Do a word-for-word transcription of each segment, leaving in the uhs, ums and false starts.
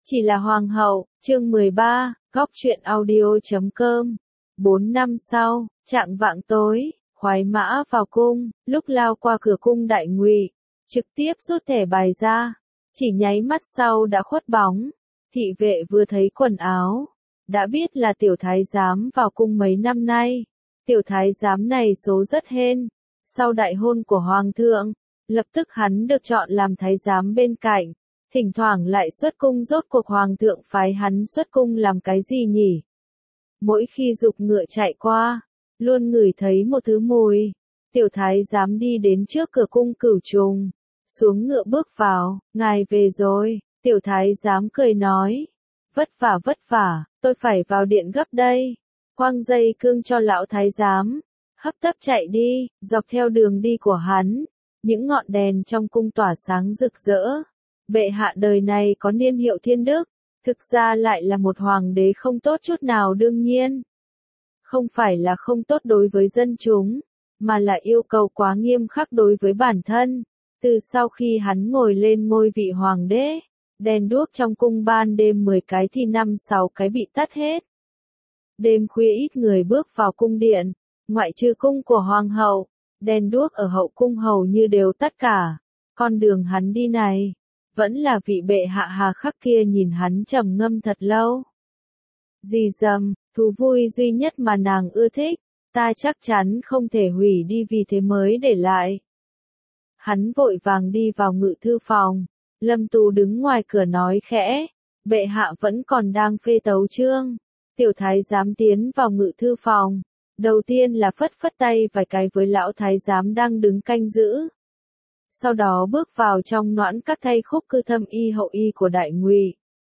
Chỉ là hoàng hậu, chương mười ba, góc truyện audio chấm com. Bốn năm sau, trạng vạng tối, khoái mã vào cung, lúc lao qua cửa cung đại ngụy, trực tiếp rút thẻ bài ra, chỉ nháy mắt sau đã khuất bóng. Thị vệ vừa thấy quần áo, đã biết là tiểu thái giám vào cung mấy năm nay. Tiểu thái giám này số rất hên, sau đại hôn của hoàng thượng, lập tức hắn được chọn làm thái giám bên cạnh. Thỉnh thoảng lại xuất cung, rốt cuộc hoàng thượng phái hắn xuất cung làm cái gì nhỉ? Mỗi khi dục ngựa chạy qua, luôn ngửi thấy một thứ mùi. Tiểu thái giám đi đến trước cửa cung Cửu Trùng, xuống ngựa bước vào, ngài về rồi. Tiểu thái giám cười nói, vất vả vất vả, tôi phải vào điện gấp đây. Quăng dây cương cho lão thái giám, hấp tấp chạy đi. Dọc theo đường đi của hắn, những ngọn đèn trong cung tỏa sáng rực rỡ. Bệ hạ đời này có niên hiệu thiên đức, thực ra lại là một hoàng đế không tốt chút nào. Đương nhiên, không phải là không tốt đối với dân chúng, mà là yêu cầu quá nghiêm khắc đối với bản thân. Từ sau khi hắn ngồi lên ngôi vị hoàng đế, đèn đuốc trong cung ban đêm mười cái thì năm sáu cái bị tắt hết. Đêm khuya ít người bước vào cung điện, ngoại trừ cung của hoàng hậu, đèn đuốc ở hậu cung hầu như đều tắt cả. Con đường hắn đi này, vẫn là vị bệ hạ hà khắc kia nhìn hắn trầm ngâm thật lâu. Dì dầm, thú vui duy nhất mà nàng ưa thích, ta chắc chắn không thể hủy đi vì thế mới để lại. Hắn vội vàng đi vào ngự thư phòng, Lâm Tú đứng ngoài cửa nói khẽ, bệ hạ vẫn còn đang phê tấu chương. Tiểu thái giám tiến vào ngự thư phòng, đầu tiên là phất phất tay vài cái với lão thái giám đang đứng canh giữ. Sau đó bước vào trong noãn các thay khúc cư thâm y hậu y của đại ngụy.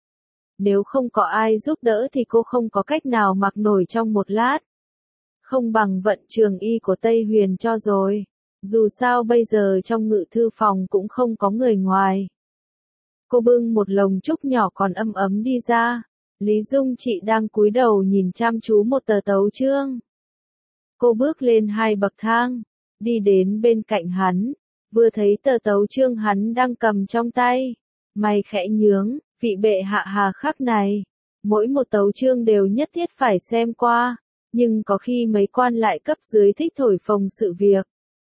Nếu không có ai giúp đỡ thì cô không có cách nào mặc nổi trong một lát. Không bằng vận trường y của Tây Huyền cho rồi. Dù sao bây giờ trong ngự thư phòng cũng không có người ngoài. Cô bưng một lồng trúc nhỏ còn ấm ấm đi ra. Lý Dung chị đang cúi đầu nhìn chăm chú một tờ tấu chương. Cô bước lên hai bậc thang, đi đến bên cạnh hắn. Vừa thấy tờ tấu chương hắn đang cầm trong tay, mày khẽ nhướng, vị bệ hạ hà khắc này, mỗi một tấu chương đều nhất thiết phải xem qua, nhưng có khi mấy quan lại cấp dưới thích thổi phồng sự việc.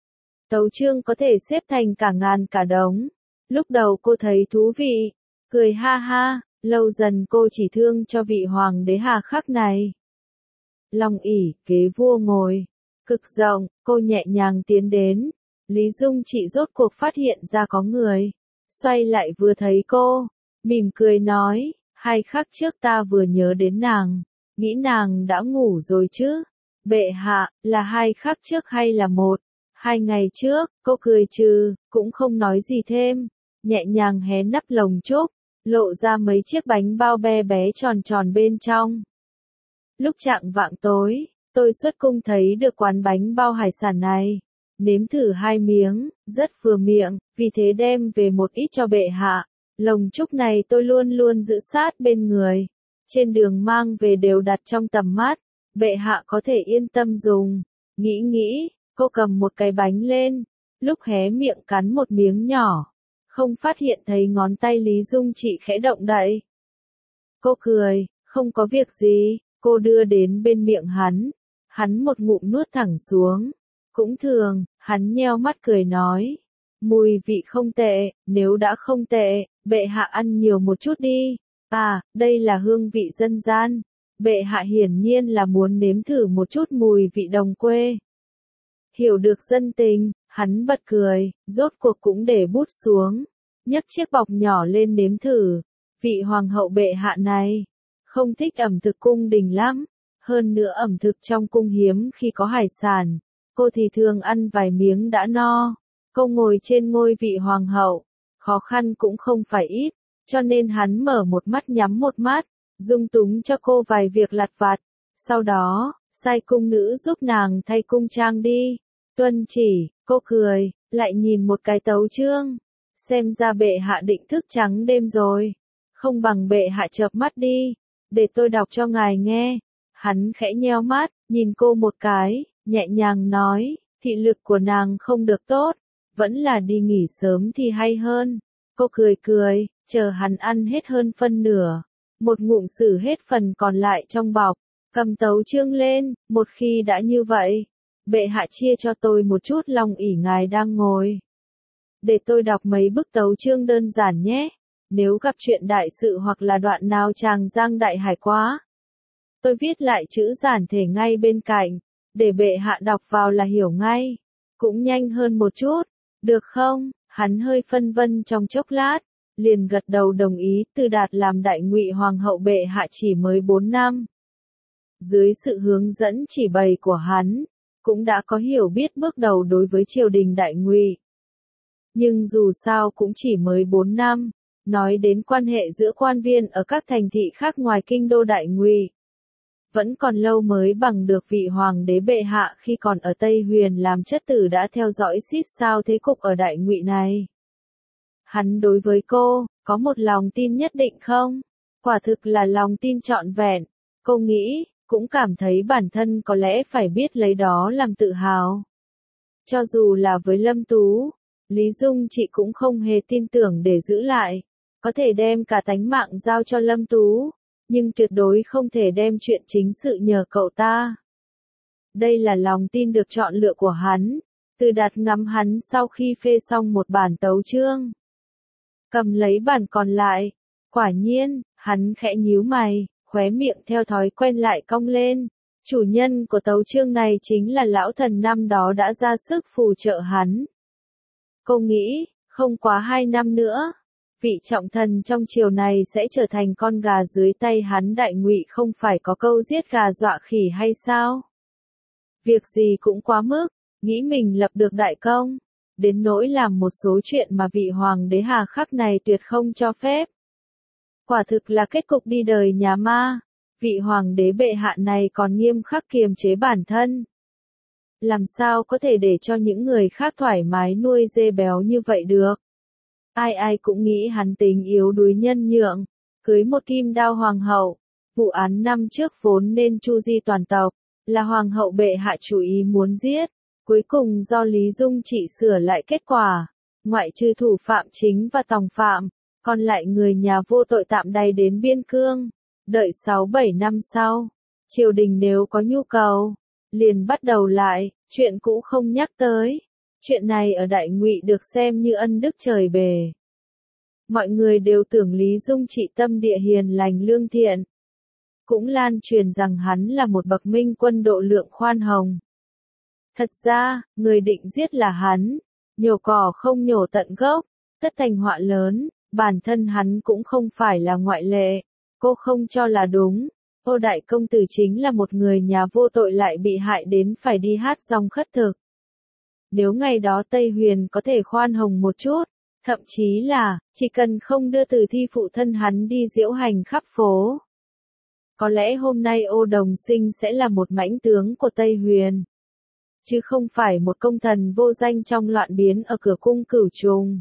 Tấu chương có thể xếp thành cả ngàn cả đống. Lúc đầu cô thấy thú vị, cười ha ha, lâu dần cô chỉ thương cho vị hoàng đế hà khắc này. Long ỷ kế vua ngồi, cực rộng, cô nhẹ nhàng tiến đến. Lý Dung chị rốt cuộc phát hiện ra có người, xoay lại vừa thấy cô, mỉm cười nói, hai khắc trước ta vừa nhớ đến nàng, nghĩ nàng đã ngủ rồi chứ. Bệ hạ, là hai khắc trước hay là một, hai ngày trước? Cô cười trừ, cũng không nói gì thêm, nhẹ nhàng hé nắp lồng trúc, lộ ra mấy chiếc bánh bao bé bé tròn tròn bên trong. Lúc chạng vạng tối, tôi xuất cung thấy được quán bánh bao hải sản này. Nếm thử hai miếng, rất vừa miệng, vì thế đem về một ít cho bệ hạ. Lồng trúc này tôi luôn luôn giữ sát bên người. Trên đường mang về đều đặt trong tầm mắt. Bệ hạ có thể yên tâm dùng. Nghĩ nghĩ, cô cầm một cái bánh lên. Lúc hé miệng cắn một miếng nhỏ, không phát hiện thấy ngón tay Lý Dung chị khẽ động đậy. Cô cười, không có việc gì, cô đưa đến bên miệng hắn. Hắn một ngụm nuốt thẳng xuống. Cũng thường, hắn nheo mắt cười nói. Mùi vị không tệ, nếu đã không tệ, bệ hạ ăn nhiều một chút đi. À, đây là hương vị dân gian. Bệ hạ hiển nhiên là muốn nếm thử một chút mùi vị đồng quê. Hiểu được dân tình, hắn bật cười, rốt cuộc cũng để bút xuống. Nhấc chiếc bọc nhỏ lên nếm thử. Vị hoàng hậu bệ hạ này, không thích ẩm thực cung đình lắm. Hơn nữa ẩm thực trong cung hiếm khi có hải sản. Cô thì thường ăn vài miếng đã no. Cô ngồi trên ngôi vị hoàng hậu, khó khăn cũng không phải ít, cho nên hắn mở một mắt nhắm một mắt, dung túng cho cô vài việc lặt vặt. Sau đó, sai cung nữ giúp nàng thay cung trang đi. Tuân chỉ, cô cười, lại nhìn một cái tấu chương. Xem ra bệ hạ định thức trắng đêm rồi. Không bằng bệ hạ chợp mắt đi, để tôi đọc cho ngài nghe. Hắn khẽ nheo mắt, nhìn cô một cái. Nhẹ nhàng nói, thị lực của nàng không được tốt, vẫn là đi nghỉ sớm thì hay hơn. Cô cười cười, chờ hắn ăn hết hơn phân nửa. Một ngụm xử hết phần còn lại trong bọc, cầm tấu chương lên, một khi đã như vậy. Bệ hạ chia cho tôi một chút lòng ỷ ngài đang ngồi. Để tôi đọc mấy bức tấu chương đơn giản nhé. Nếu gặp chuyện đại sự hoặc là đoạn nào chàng giang đại hải quá. Tôi viết lại chữ giản thể ngay bên cạnh. Để bệ hạ đọc vào là hiểu ngay. Cũng nhanh hơn một chút. Được không? Hắn hơi phân vân trong chốc lát. Liền gật đầu đồng ý. Từ Đạt làm đại ngụy hoàng hậu bệ hạ chỉ mới bốn năm. Dưới sự hướng dẫn chỉ bày của hắn. Cũng đã có hiểu biết bước đầu đối với triều đình đại ngụy. Nhưng dù sao cũng chỉ mới bốn năm, nói đến quan hệ giữa quan viên ở các thành thị khác ngoài kinh đô đại ngụy, vẫn còn lâu mới bằng được vị hoàng đế bệ hạ khi còn ở Tây Huyền làm chất tử đã theo dõi xít sao thế cục ở đại ngụy này. Hắn đối với cô, có một lòng tin nhất định không? Quả thực là lòng tin trọn vẹn, cô nghĩ, cũng cảm thấy bản thân có lẽ phải biết lấy đó làm tự hào. Cho dù là với Lâm Tú, Lý Dung chị cũng không hề tin tưởng để giữ lại, có thể đem cả tánh mạng giao cho Lâm Tú, nhưng tuyệt đối không thể đem chuyện chính sự nhờ cậu ta. Đây là lòng tin được chọn lựa của hắn, Từ Đạt ngắm hắn sau khi phê xong một bản tấu chương. Cầm lấy bản còn lại, quả nhiên, hắn khẽ nhíu mày, khóe miệng theo thói quen lại cong lên. Chủ nhân của tấu chương này chính là lão thần năm đó đã ra sức phù trợ hắn. Cô nghĩ, không quá hai năm nữa, vị trọng thần trong triều này sẽ trở thành con gà dưới tay hắn đại ngụy không phải có câu giết gà dọa khỉ hay sao? Việc gì cũng quá mức, nghĩ mình lập được đại công, đến nỗi làm một số chuyện mà vị hoàng đế hà khắc này tuyệt không cho phép. Quả thực là kết cục đi đời nhà ma, vị hoàng đế bệ hạ này còn nghiêm khắc kiềm chế bản thân. Làm sao có thể để cho những người khác thoải mái nuôi dê béo như vậy được? Ai ai cũng nghĩ hắn tính yếu đuối nhân nhượng, cưới một kim đao hoàng hậu. Vụ án năm trước vốn nên chu di toàn tộc, là hoàng hậu bệ hạ chủ ý muốn giết. Cuối cùng do Lý Dung chị sửa lại kết quả, ngoại trừ thủ phạm chính và tòng phạm, còn lại người nhà vô tội tạm đày đến biên cương. Đợi sáu bảy năm sau, triều đình nếu có nhu cầu, liền bắt đầu lại, chuyện cũ không nhắc tới. Chuyện này ở đại ngụy được xem như ân đức trời bề. Mọi người đều tưởng Lý Dung trị tâm địa hiền lành lương thiện. Cũng lan truyền rằng hắn là một bậc minh quân độ lượng khoan hồng. Thật ra, người định giết là hắn, nhổ cỏ không nhổ tận gốc, tất thành họa lớn, bản thân hắn cũng không phải là ngoại lệ. Cô không cho là đúng, Ô đại công tử chính là một người nhà vô tội lại bị hại đến phải đi hát dòng khất thực. Nếu ngày đó Tây Huyền có thể khoan hồng một chút, thậm chí là, chỉ cần không đưa tử thi phụ thân hắn đi diễu hành khắp phố. Có lẽ hôm nay Ô Đồng Sinh sẽ là một mãnh tướng của Tây Huyền. Chứ không phải một công thần vô danh trong loạn biến ở cửa cung Cửu Trùng.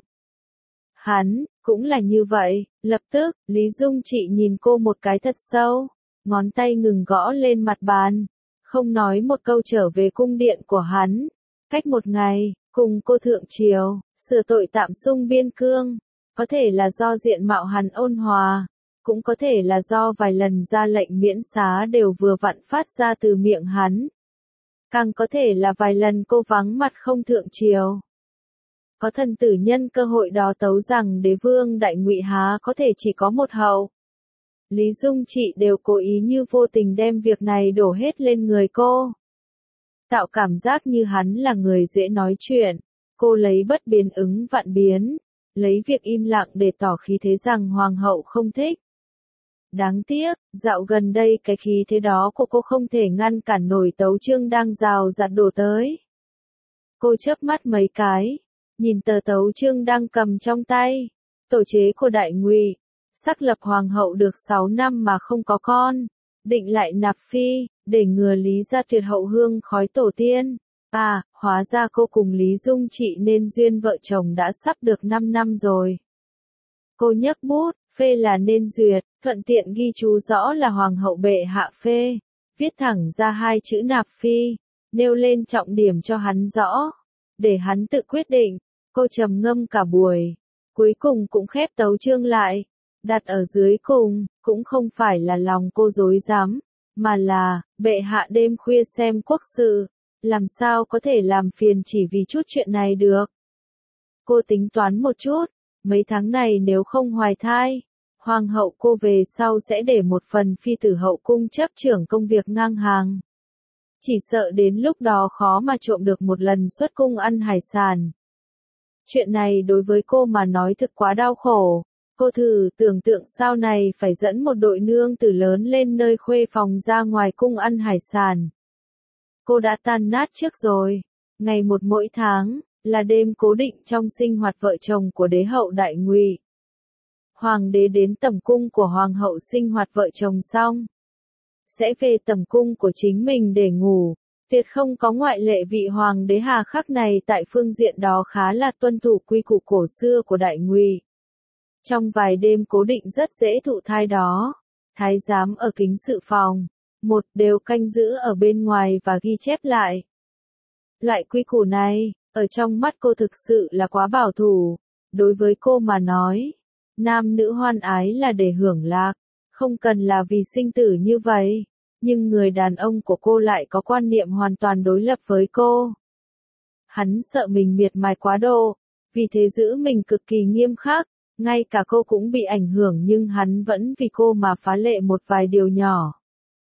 Hắn, cũng là như vậy, lập tức, Lý Dung chị nhìn cô một cái thật sâu, ngón tay ngừng gõ lên mặt bàn, không nói một câu trở về cung điện của hắn. Cách một ngày, cùng cô thượng triều, sửa tội tạm xung biên cương, có thể là do diện mạo hắn ôn hòa, cũng có thể là do vài lần ra lệnh miễn xá đều vừa vặn phát ra từ miệng hắn. Càng có thể là vài lần cô vắng mặt không thượng triều. Có thần tử nhân cơ hội đó tấu rằng đế vương đại ngụy há có thể chỉ có một hậu. Lý Dung chị đều cố ý như vô tình đem việc này đổ hết lên người cô. Tạo cảm giác như hắn là người dễ nói chuyện, cô lấy bất biến ứng vạn biến, lấy việc im lặng để tỏ khí thế rằng hoàng hậu không thích. Đáng tiếc, dạo gần đây cái khí thế đó của cô không thể ngăn cản nổi tấu chương đang rào rạt đổ tới. Cô chớp mắt mấy cái, nhìn tờ tấu chương đang cầm trong tay, tổ chế của đại ngụy, xác lập hoàng hậu được sáu năm mà không có con, định lại nạp phi, để ngừa Lý gia tuyệt hậu hương khói tổ tiên. À, hóa ra cô cùng Lý Dung chị nên duyên vợ chồng đã sắp được năm năm rồi. Cô nhấc bút, phê là nên duyệt, thuận tiện ghi chú rõ là hoàng hậu bệ hạ phê, viết thẳng ra hai chữ nạp phi, nêu lên trọng điểm cho hắn rõ, để hắn tự quyết định. Cô trầm ngâm cả buổi, cuối cùng cũng khép tấu chương lại. Đặt ở dưới cùng, cũng không phải là lòng cô rối rắm, mà là, bệ hạ đêm khuya xem quốc sự, làm sao có thể làm phiền chỉ vì chút chuyện này được. Cô tính toán một chút, mấy tháng này nếu không hoài thai, hoàng hậu cô về sau sẽ để một phần phi tử hậu cung chấp trưởng công việc ngang hàng. Chỉ sợ đến lúc đó khó mà trộm được một lần xuất cung ăn hải sản. Chuyện này đối với cô mà nói thực quá đau khổ. Cô thử tưởng tượng sau này phải dẫn một đội nương tử lớn lên nơi khuê phòng ra ngoài cung ăn hải sản. Cô đã tan nát trước rồi. Ngày một mỗi tháng, là đêm cố định trong sinh hoạt vợ chồng của đế hậu Đại Ngụy. Hoàng đế đến tẩm cung của hoàng hậu sinh hoạt vợ chồng xong, sẽ về tẩm cung của chính mình để ngủ. Tuyệt không có ngoại lệ, vị hoàng đế hà khắc này tại phương diện đó khá là tuân thủ quy củ cổ xưa của Đại Ngụy. Trong vài đêm cố định rất dễ thụ thai đó, thái giám ở kính sự phòng, một đều canh giữ ở bên ngoài và ghi chép lại. Loại quy củ này, ở trong mắt cô thực sự là quá bảo thủ. Đối với cô mà nói, nam nữ hoan ái là để hưởng lạc, không cần là vì sinh tử như vậy. Nhưng người đàn ông của cô lại có quan niệm hoàn toàn đối lập với cô. Hắn sợ mình miệt mài quá độ, vì thế giữ mình cực kỳ nghiêm khắc. Ngay cả cô cũng bị ảnh hưởng nhưng hắn vẫn vì cô mà phá lệ một vài điều nhỏ.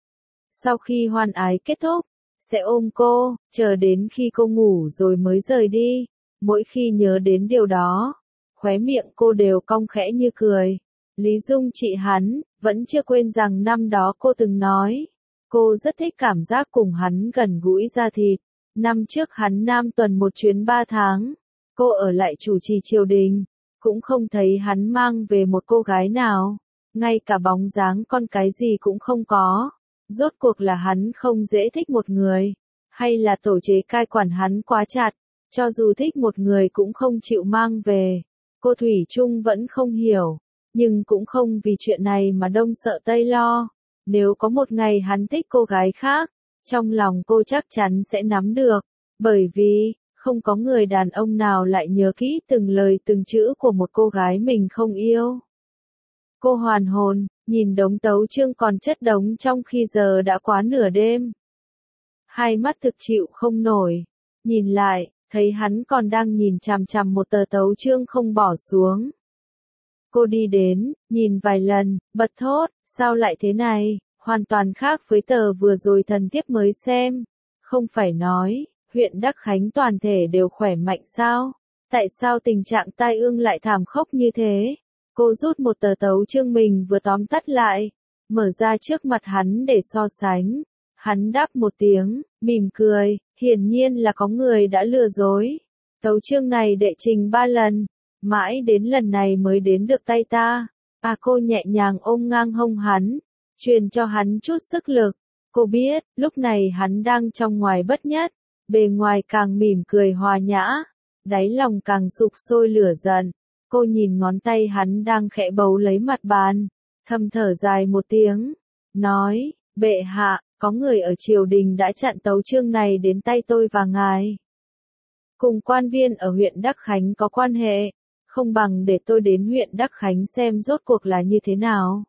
Sau khi hoan ái kết thúc, sẽ ôm cô, chờ đến khi cô ngủ rồi mới rời đi. Mỗi khi nhớ đến điều đó, khóe miệng cô đều cong khẽ như cười. Lý Dung chị hắn, vẫn chưa quên rằng năm đó cô từng nói, cô rất thích cảm giác cùng hắn gần gũi da thịt. Năm trước hắn Nam tuần một chuyến ba tháng, cô ở lại chủ trì triều đình. Cũng không thấy hắn mang về một cô gái nào, ngay cả bóng dáng con cái gì cũng không có. Rốt cuộc là hắn không dễ thích một người, hay là tổ chế cai quản hắn quá chặt, cho dù thích một người cũng không chịu mang về. Cô thủy chung vẫn không hiểu, nhưng cũng không vì chuyện này mà đông sợ tây lo. Nếu có một ngày hắn thích cô gái khác, trong lòng cô chắc chắn sẽ nắm được, bởi vì không có người đàn ông nào lại nhớ kỹ từng lời từng chữ của một cô gái mình không yêu. Cô hoàn hồn, nhìn đống tấu chương còn chất đống trong khi giờ đã quá nửa đêm. Hai mắt thực chịu không nổi, nhìn lại, thấy hắn còn đang nhìn chằm chằm một tờ tấu chương không bỏ xuống. Cô đi đến, nhìn vài lần, bật thốt, sao lại thế này, hoàn toàn khác với tờ vừa rồi thần thiếp mới xem. Không phải nói, huyện Đắc Khánh toàn thể đều khỏe mạnh sao? Tại sao tình trạng tai ương lại thảm khốc như thế? Cô rút một tờ tấu chương mình vừa tóm tắt lại, mở ra trước mặt hắn để so sánh. Hắn đáp một tiếng, mỉm cười, hiển nhiên là có người đã lừa dối. Tấu chương này đệ trình ba lần, mãi đến lần này mới đến được tay ta. À, cô nhẹ nhàng ôm ngang hông hắn, truyền cho hắn chút sức lực. Cô biết, lúc này hắn đang trong ngoài bất nhất, bề ngoài càng mỉm cười hòa nhã, đáy lòng càng sục sôi lửa giận. Cô nhìn ngón tay hắn đang khẽ bấu lấy mặt bàn, thầm thở dài một tiếng, nói, bệ hạ, có người ở triều đình đã chặn tấu chương này đến tay tôi và ngài. Cùng quan viên ở huyện Đắc Khánh có quan hệ, không bằng để tôi đến huyện Đắc Khánh xem rốt cuộc là như thế nào.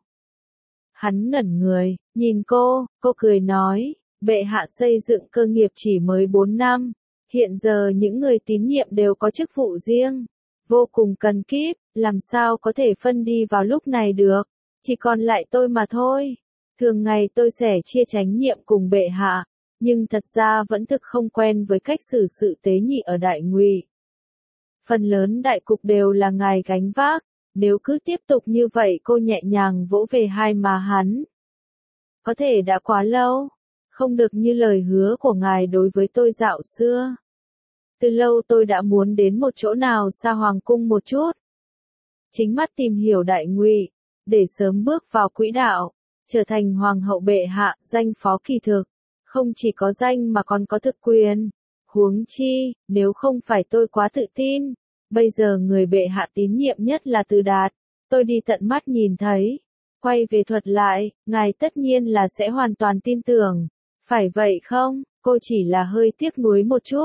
Hắn ngẩn người, nhìn cô, cô cười nói, bệ hạ xây dựng cơ nghiệp chỉ mới bốn năm, hiện giờ những người tín nhiệm đều có chức vụ riêng, vô cùng cần kíp, làm sao có thể phân đi vào lúc này được, chỉ còn lại tôi mà thôi. Thường ngày tôi sẻ chia trách nhiệm cùng bệ hạ, nhưng thật ra vẫn thực không quen với cách xử sự tế nhị ở Đại Ngụy. Phần lớn đại cục đều là ngài gánh vác, nếu cứ tiếp tục như vậy, cô nhẹ nhàng vỗ về hai má hắn. Có thể đã quá lâu, không được như lời hứa của ngài đối với tôi dạo xưa. Từ lâu tôi đã muốn đến một chỗ nào xa hoàng cung một chút. Chính mắt tìm hiểu Đại Ngụy, để sớm bước vào quỹ đạo, trở thành hoàng hậu bệ hạ, danh phó kỳ thực. Không chỉ có danh mà còn có thực quyền. Huống chi, nếu không phải tôi quá tự tin, bây giờ người bệ hạ tín nhiệm nhất là Từ Đạt, tôi đi tận mắt nhìn thấy. Quay về thuật lại, ngài tất nhiên là sẽ hoàn toàn tin tưởng. Phải vậy không? Cô chỉ là hơi tiếc nuối một chút.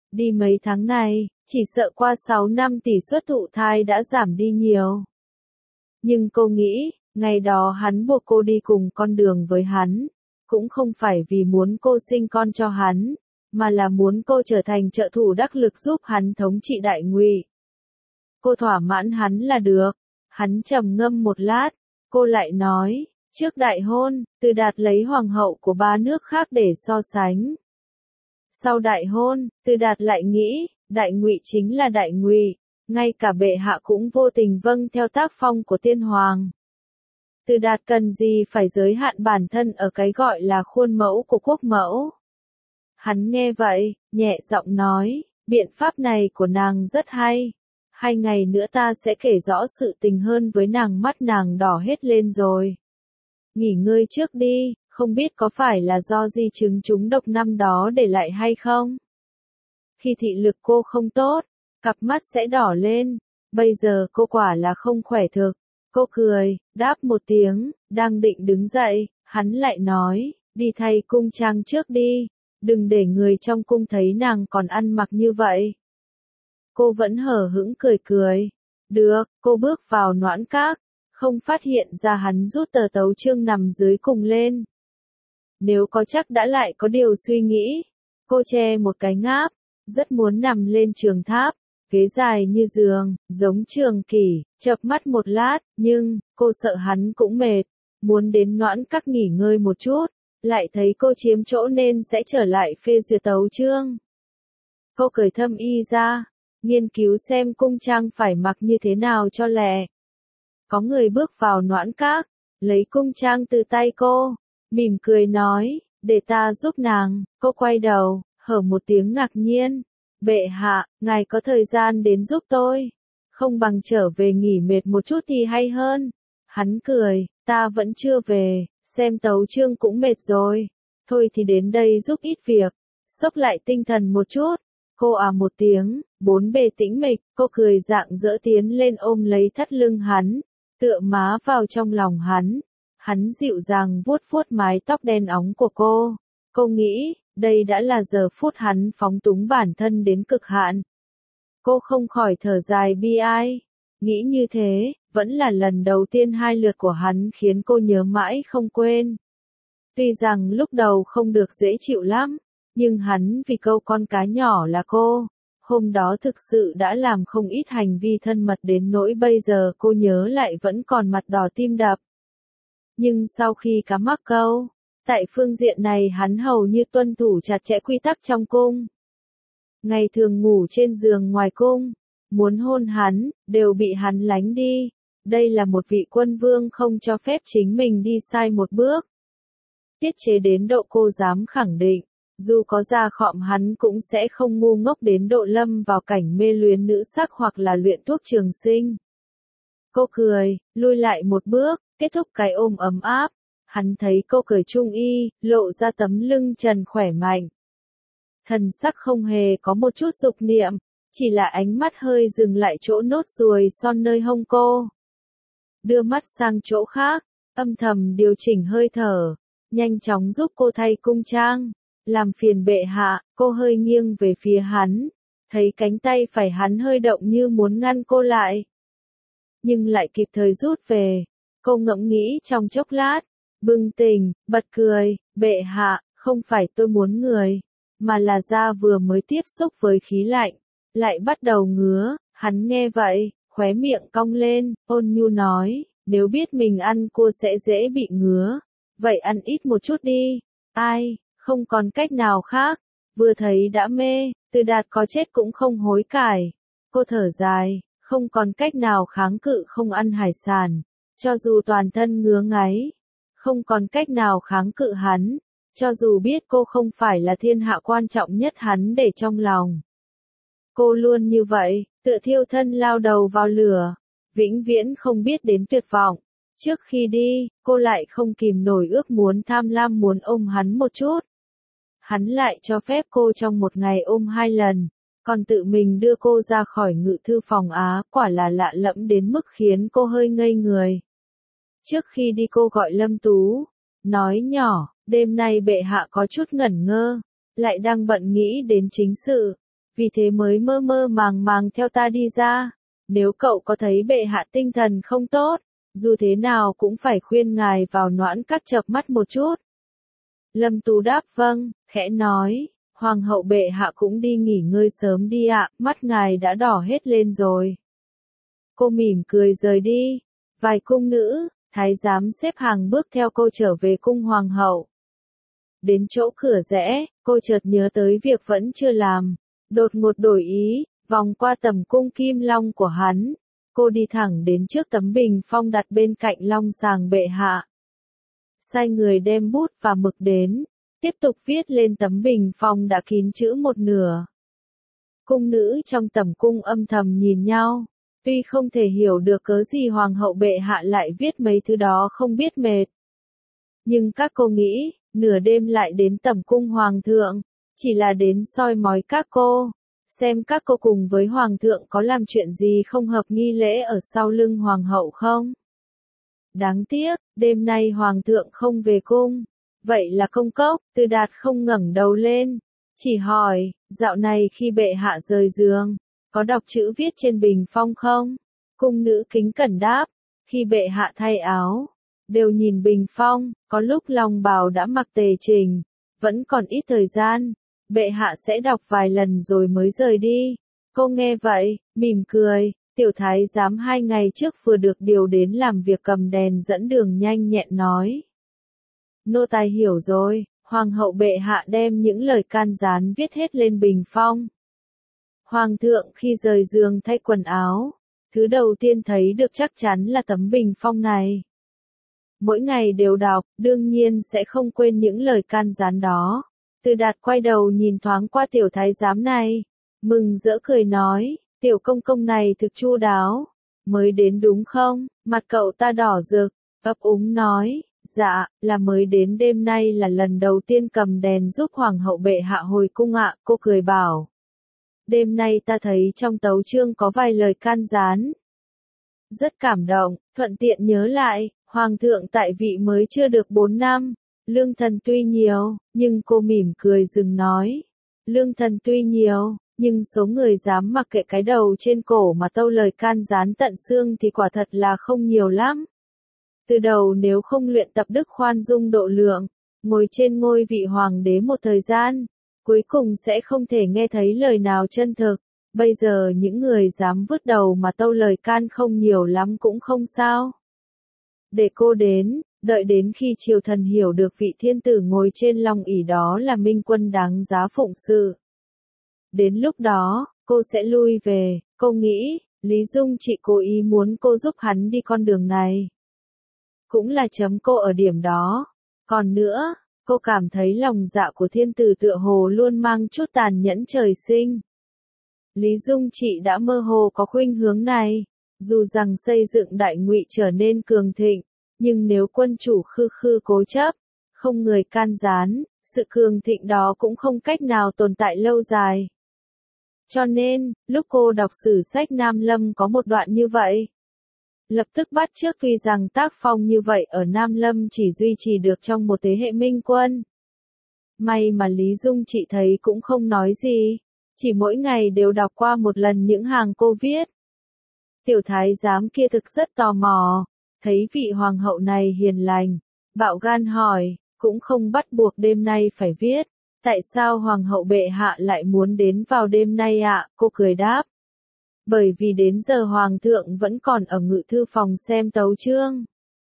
Đi mấy tháng này, chỉ sợ qua sáu năm tỷ suất thụ thai đã giảm đi nhiều. Nhưng cô nghĩ, ngày đó hắn buộc cô đi cùng con đường với hắn, cũng không phải vì muốn cô sinh con cho hắn, mà là muốn cô trở thành trợ thủ đắc lực giúp hắn thống trị Đại Ngụy. Cô thỏa mãn hắn là được. Hắn trầm ngâm một lát, cô lại nói, trước đại hôn, Từ Đạt lấy hoàng hậu của ba nước khác để so sánh. Sau đại hôn, Từ Đạt lại nghĩ, Đại Ngụy chính là Đại Ngụy, ngay cả bệ hạ cũng vô tình vâng theo tác phong của tiên hoàng. Từ Đạt cần gì phải giới hạn bản thân ở cái gọi là khuôn mẫu của quốc mẫu. Hắn nghe vậy, nhẹ giọng nói, biện pháp này của nàng rất hay. Hai ngày nữa ta sẽ kể rõ sự tình hơn với nàng. Mắt nàng đỏ hết lên rồi. Nghỉ ngơi trước đi, không biết có phải là do di chứng trúng độc năm đó để lại hay không? Khi thị lực cô không tốt, cặp mắt sẽ đỏ lên. Bây giờ cô quả là không khỏe thực. Cô cười, đáp một tiếng, đang định đứng dậy, hắn lại nói, đi thay cung trang trước đi. Đừng để người trong cung thấy nàng còn ăn mặc như vậy. Cô vẫn hờ hững cười cười. Được, cô bước vào noãn các, không phát hiện ra hắn rút tờ tấu chương nằm dưới cùng lên. Nếu có chắc đã lại có điều suy nghĩ. Cô che một cái ngáp, rất muốn nằm lên trường tháp, ghế dài như giường, giống trường kỷ, chợp mắt một lát, nhưng, cô sợ hắn cũng mệt, muốn đến noãn các nghỉ ngơi một chút, lại thấy cô chiếm chỗ nên sẽ trở lại phê duyệt tấu chương. Cô cởi thâm y ra, nghiên cứu xem cung trang phải mặc như thế nào cho lẹ. Có người bước vào noãn các, lấy cung trang từ tay cô, mỉm cười nói, để ta giúp nàng. Cô quay đầu, hở một tiếng ngạc nhiên, bệ hạ, ngài có thời gian đến giúp tôi, không bằng trở về nghỉ mệt một chút thì hay hơn. Hắn cười, ta vẫn chưa về, xem tấu chương cũng mệt rồi, thôi thì đến đây giúp ít việc, xốc lại tinh thần một chút. Cô à một tiếng, bốn bề tĩnh mịch, cô cười rạng rỡ tiến lên ôm lấy thắt lưng hắn, tựa má vào trong lòng hắn. Hắn dịu dàng vuốt vuốt mái tóc đen óng của cô. Cô nghĩ, đây đã là giờ phút hắn phóng túng bản thân đến cực hạn. Cô không khỏi thở dài bi ai. Nghĩ như thế, vẫn là lần đầu tiên hai lượt của hắn khiến cô nhớ mãi không quên. Tuy rằng lúc đầu không được dễ chịu lắm, nhưng hắn vì câu con cá nhỏ là cô, hôm đó thực sự đã làm không ít hành vi thân mật đến nỗi bây giờ cô nhớ lại vẫn còn mặt đỏ tim đập. Nhưng sau khi cá mắc câu, tại phương diện này hắn hầu như tuân thủ chặt chẽ quy tắc trong cung. Ngày thường ngủ trên giường ngoài cung, muốn hôn hắn, đều bị hắn lánh đi. Đây là một vị quân vương không cho phép chính mình đi sai một bước. Tiết chế đến độ cô dám khẳng định, dù có ra khọm hắn cũng sẽ không ngu ngốc đến độ lâm vào cảnh mê luyến nữ sắc hoặc là luyện thuốc trường sinh. Cô cười, lui lại một bước, kết thúc cái ôm ấm áp. Hắn thấy cô cởi trung y, lộ ra tấm lưng trần khỏe mạnh. Thần sắc không hề có một chút dục niệm, chỉ là ánh mắt hơi dừng lại chỗ nốt ruồi son nơi hông cô. Đưa mắt sang chỗ khác, âm thầm điều chỉnh hơi thở, nhanh chóng giúp cô thay cung trang. Làm phiền bệ hạ, cô hơi nghiêng về phía hắn, thấy cánh tay phải hắn hơi động như muốn ngăn cô lại. Nhưng lại kịp thời rút về. Cô ngẫm nghĩ trong chốc lát, bừng tỉnh, bật cười, bệ hạ, không phải tôi muốn người, mà là da vừa mới tiếp xúc với khí lạnh, lại bắt đầu ngứa. Hắn nghe vậy, khóe miệng cong lên, ôn nhu nói, nếu biết mình ăn cua sẽ dễ bị ngứa, vậy ăn ít một chút đi. Ai, không còn cách nào khác, vừa thấy đã mê, Từ Đạt có chết cũng không hối cải. Cô thở dài, không còn cách nào kháng cự không ăn hải sản, cho dù toàn thân ngứa ngáy, không còn cách nào kháng cự hắn, cho dù biết cô không phải là thiên hạ quan trọng nhất hắn để trong lòng. Cô luôn như vậy, tựa thiêu thân lao đầu vào lửa, vĩnh viễn không biết đến tuyệt vọng. Trước khi đi, cô lại không kìm nổi ước muốn tham lam muốn ôm hắn một chút. Hắn lại cho phép cô trong một ngày ôm hai lần, còn tự mình đưa cô ra khỏi ngự thư phòng Á, quả là lạ lẫm đến mức khiến cô hơi ngây người. Trước khi đi cô gọi Lâm Tú, nói nhỏ, đêm nay bệ hạ có chút ngẩn ngơ, lại đang bận nghĩ đến chính sự, vì thế mới mơ mơ màng màng theo ta đi ra. Nếu cậu có thấy bệ hạ tinh thần không tốt, dù thế nào cũng phải khuyên ngài vào noãn các chợp mắt một chút. Lâm Tú đáp vâng, khẽ nói, hoàng hậu bệ hạ cũng đi nghỉ ngơi sớm đi ạ, mắt ngài đã đỏ hết lên rồi. Cô mỉm cười rời đi, vài cung nữ, thái giám xếp hàng bước theo cô trở về cung hoàng hậu. Đến chỗ cửa rẽ, cô chợt nhớ tới việc vẫn chưa làm, đột ngột đổi ý, vòng qua tầm cung kim long của hắn. Cô đi thẳng đến trước tấm bình phong đặt bên cạnh long sàng bệ hạ. Sai người đem bút và mực đến, tiếp tục viết lên tấm bình phong đã kín chữ một nửa. Cung nữ trong tầm cung âm thầm nhìn nhau, tuy không thể hiểu được cớ gì hoàng hậu bệ hạ lại viết mấy thứ đó không biết mệt. Nhưng các cô nghĩ, nửa đêm lại đến tầm cung hoàng thượng, chỉ là đến soi mói các cô, xem các cô cùng với hoàng thượng có làm chuyện gì không hợp nghi lễ ở sau lưng hoàng hậu không. Đáng tiếc, đêm nay hoàng thượng không về cung. Vậy là công cốc, Từ Đạt không ngẩng đầu lên, chỉ hỏi, dạo này khi bệ hạ rời giường, có đọc chữ viết trên bình phong không? Cung nữ kính cẩn đáp, khi bệ hạ thay áo, đều nhìn bình phong, có lúc long bào đã mặc tề chỉnh, vẫn còn ít thời gian, bệ hạ sẽ đọc vài lần rồi mới rời đi. Cô nghe vậy, mỉm cười, tiểu thái giám hai ngày trước vừa được điều đến làm việc cầm đèn dẫn đường nhanh nhẹn nói. Nô tài hiểu rồi, hoàng hậu bệ hạ đem những lời can gián viết hết lên bình phong. Hoàng thượng khi rời giường thay quần áo, thứ đầu tiên thấy được chắc chắn là tấm bình phong này. Mỗi ngày đều đọc, đương nhiên sẽ không quên những lời can gián đó. Từ Đạt quay đầu nhìn thoáng qua tiểu thái giám này, mừng rỡ cười nói, tiểu công công này thực chu đáo, mới đến đúng không? Mặt cậu ta đỏ rực, ấp úng nói, dạ, là mới đến, đêm nay là lần đầu tiên cầm đèn giúp hoàng hậu bệ hạ hồi cung ạ. Cô cười bảo, đêm nay ta thấy trong tấu chương có vài lời can gián. Rất cảm động, thuận tiện nhớ lại, hoàng thượng tại vị mới chưa được bốn năm, lương thần tuy nhiều, nhưng cô mỉm cười dừng nói, lương thần tuy nhiều, nhưng số người dám mặc kệ cái đầu trên cổ mà tâu lời can gián tận xương thì quả thật là không nhiều lắm. Từ đầu nếu không luyện tập đức khoan dung độ lượng, ngồi trên ngôi vị hoàng đế một thời gian, cuối cùng sẽ không thể nghe thấy lời nào chân thực. Bây giờ những người dám vứt đầu mà tâu lời can không nhiều lắm cũng không sao. Để cô đến, đợi đến khi triều thần hiểu được vị thiên tử ngồi trên long ỷ đó là minh quân đáng giá phụng sự. Đến lúc đó, cô sẽ lui về. Cô nghĩ, Lý Dung chị cố ý muốn cô giúp hắn đi con đường này. Cũng là chấm cô ở điểm đó. Còn nữa, cô cảm thấy lòng dạ của thiên tử tựa hồ luôn mang chút tàn nhẫn trời sinh. Lý Dung chị đã mơ hồ có khuynh hướng này. Dù rằng xây dựng đại ngụy trở nên cường thịnh, nhưng nếu quân chủ khư khư cố chấp, không người can gián, sự cường thịnh đó cũng không cách nào tồn tại lâu dài. Cho nên, lúc cô đọc sử sách Nam Lâm có một đoạn như vậy, lập tức bắt chước, tuy rằng tác phong như vậy ở Nam Lâm chỉ duy trì được trong một thế hệ minh quân. May mà Lý Dung chị thấy cũng không nói gì, chỉ mỗi ngày đều đọc qua một lần những hàng cô viết. Tiểu thái giám kia thực rất tò mò, thấy vị hoàng hậu này hiền lành, bạo gan hỏi, cũng không bắt buộc đêm nay phải viết, tại sao hoàng hậu bệ hạ lại muốn đến vào đêm nay ạ? Cô cười đáp, bởi vì đến giờ hoàng thượng vẫn còn ở ngự thư phòng xem tấu chương.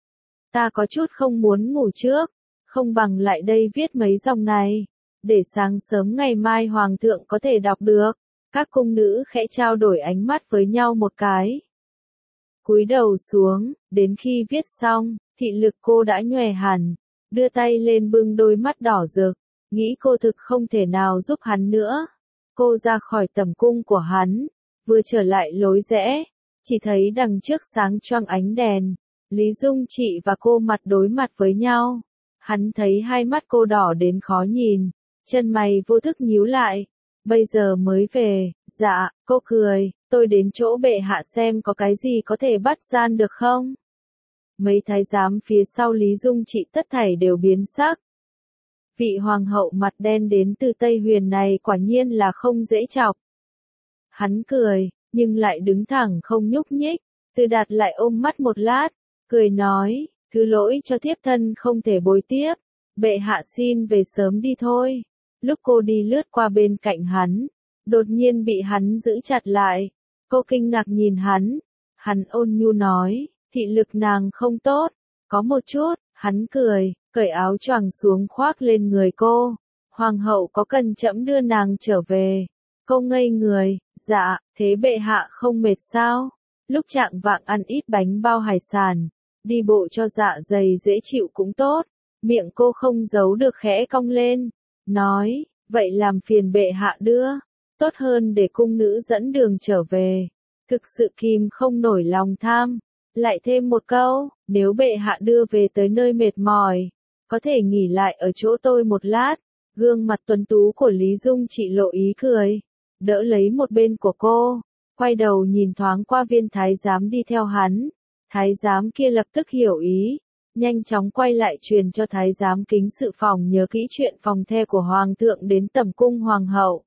Ta có chút không muốn ngủ trước, không bằng lại đây viết mấy dòng này, để sáng sớm ngày mai hoàng thượng có thể đọc được. Các cung nữ khẽ trao đổi ánh mắt với nhau một cái, cúi đầu xuống, đến khi viết xong, thị lực cô đã nhòe hẳn, đưa tay lên bưng đôi mắt đỏ rực, nghĩ cô thực không thể nào giúp hắn nữa. Cô ra khỏi tầm cung của hắn, vừa trở lại lối rẽ, chỉ thấy đằng trước sáng choang ánh đèn, Lý Dung chị và cô mặt đối mặt với nhau. Hắn thấy hai mắt cô đỏ đến khó nhìn, chân mày vô thức nhíu lại. Bây giờ mới về, dạ, cô cười, tôi đến chỗ bệ hạ xem có cái gì có thể bắt gian được không? Mấy thái giám phía sau Lý Dung chị tất thảy đều biến sắc. Vị hoàng hậu mặt đen đến từ Tây Huyền này quả nhiên là không dễ chọc, Hắn cười, nhưng lại đứng thẳng không nhúc nhích. Từ Đạt lại ôm mắt một lát, cười nói, thứ lỗi cho thiếp thân không thể bồi tiếp, bệ hạ xin về sớm đi thôi. Lúc cô đi lướt qua bên cạnh hắn, đột nhiên bị hắn giữ chặt lại. Cô kinh ngạc nhìn hắn, hắn ôn nhu nói, thị lực nàng không tốt, có một chút. Hắn cười, cởi áo choàng xuống khoác lên người cô. Hoàng hậu có cần trẫm đưa nàng trở về? Cô ngây người, dạ, thế bệ hạ không mệt sao? Lúc trạng vạng ăn ít bánh bao hải sản, đi bộ cho dạ dày dễ chịu cũng tốt. Miệng cô không giấu được khẽ cong lên, nói, vậy làm phiền bệ hạ đưa, tốt hơn để cung nữ dẫn đường trở về. Thực sự kìm không nổi lòng tham. Lại thêm một câu, nếu bệ hạ đưa về tới nơi mệt mỏi, có thể nghỉ lại ở chỗ tôi một lát. Gương mặt tuấn tú của Lý Dung Trị lộ ý cười, đỡ lấy một bên của cô, quay đầu nhìn thoáng qua viên thái giám đi theo hắn. Thái giám kia lập tức hiểu ý, nhanh chóng quay lại truyền cho thái giám kính sự phòng nhớ kỹ chuyện phòng the của hoàng thượng đến tẩm cung hoàng hậu.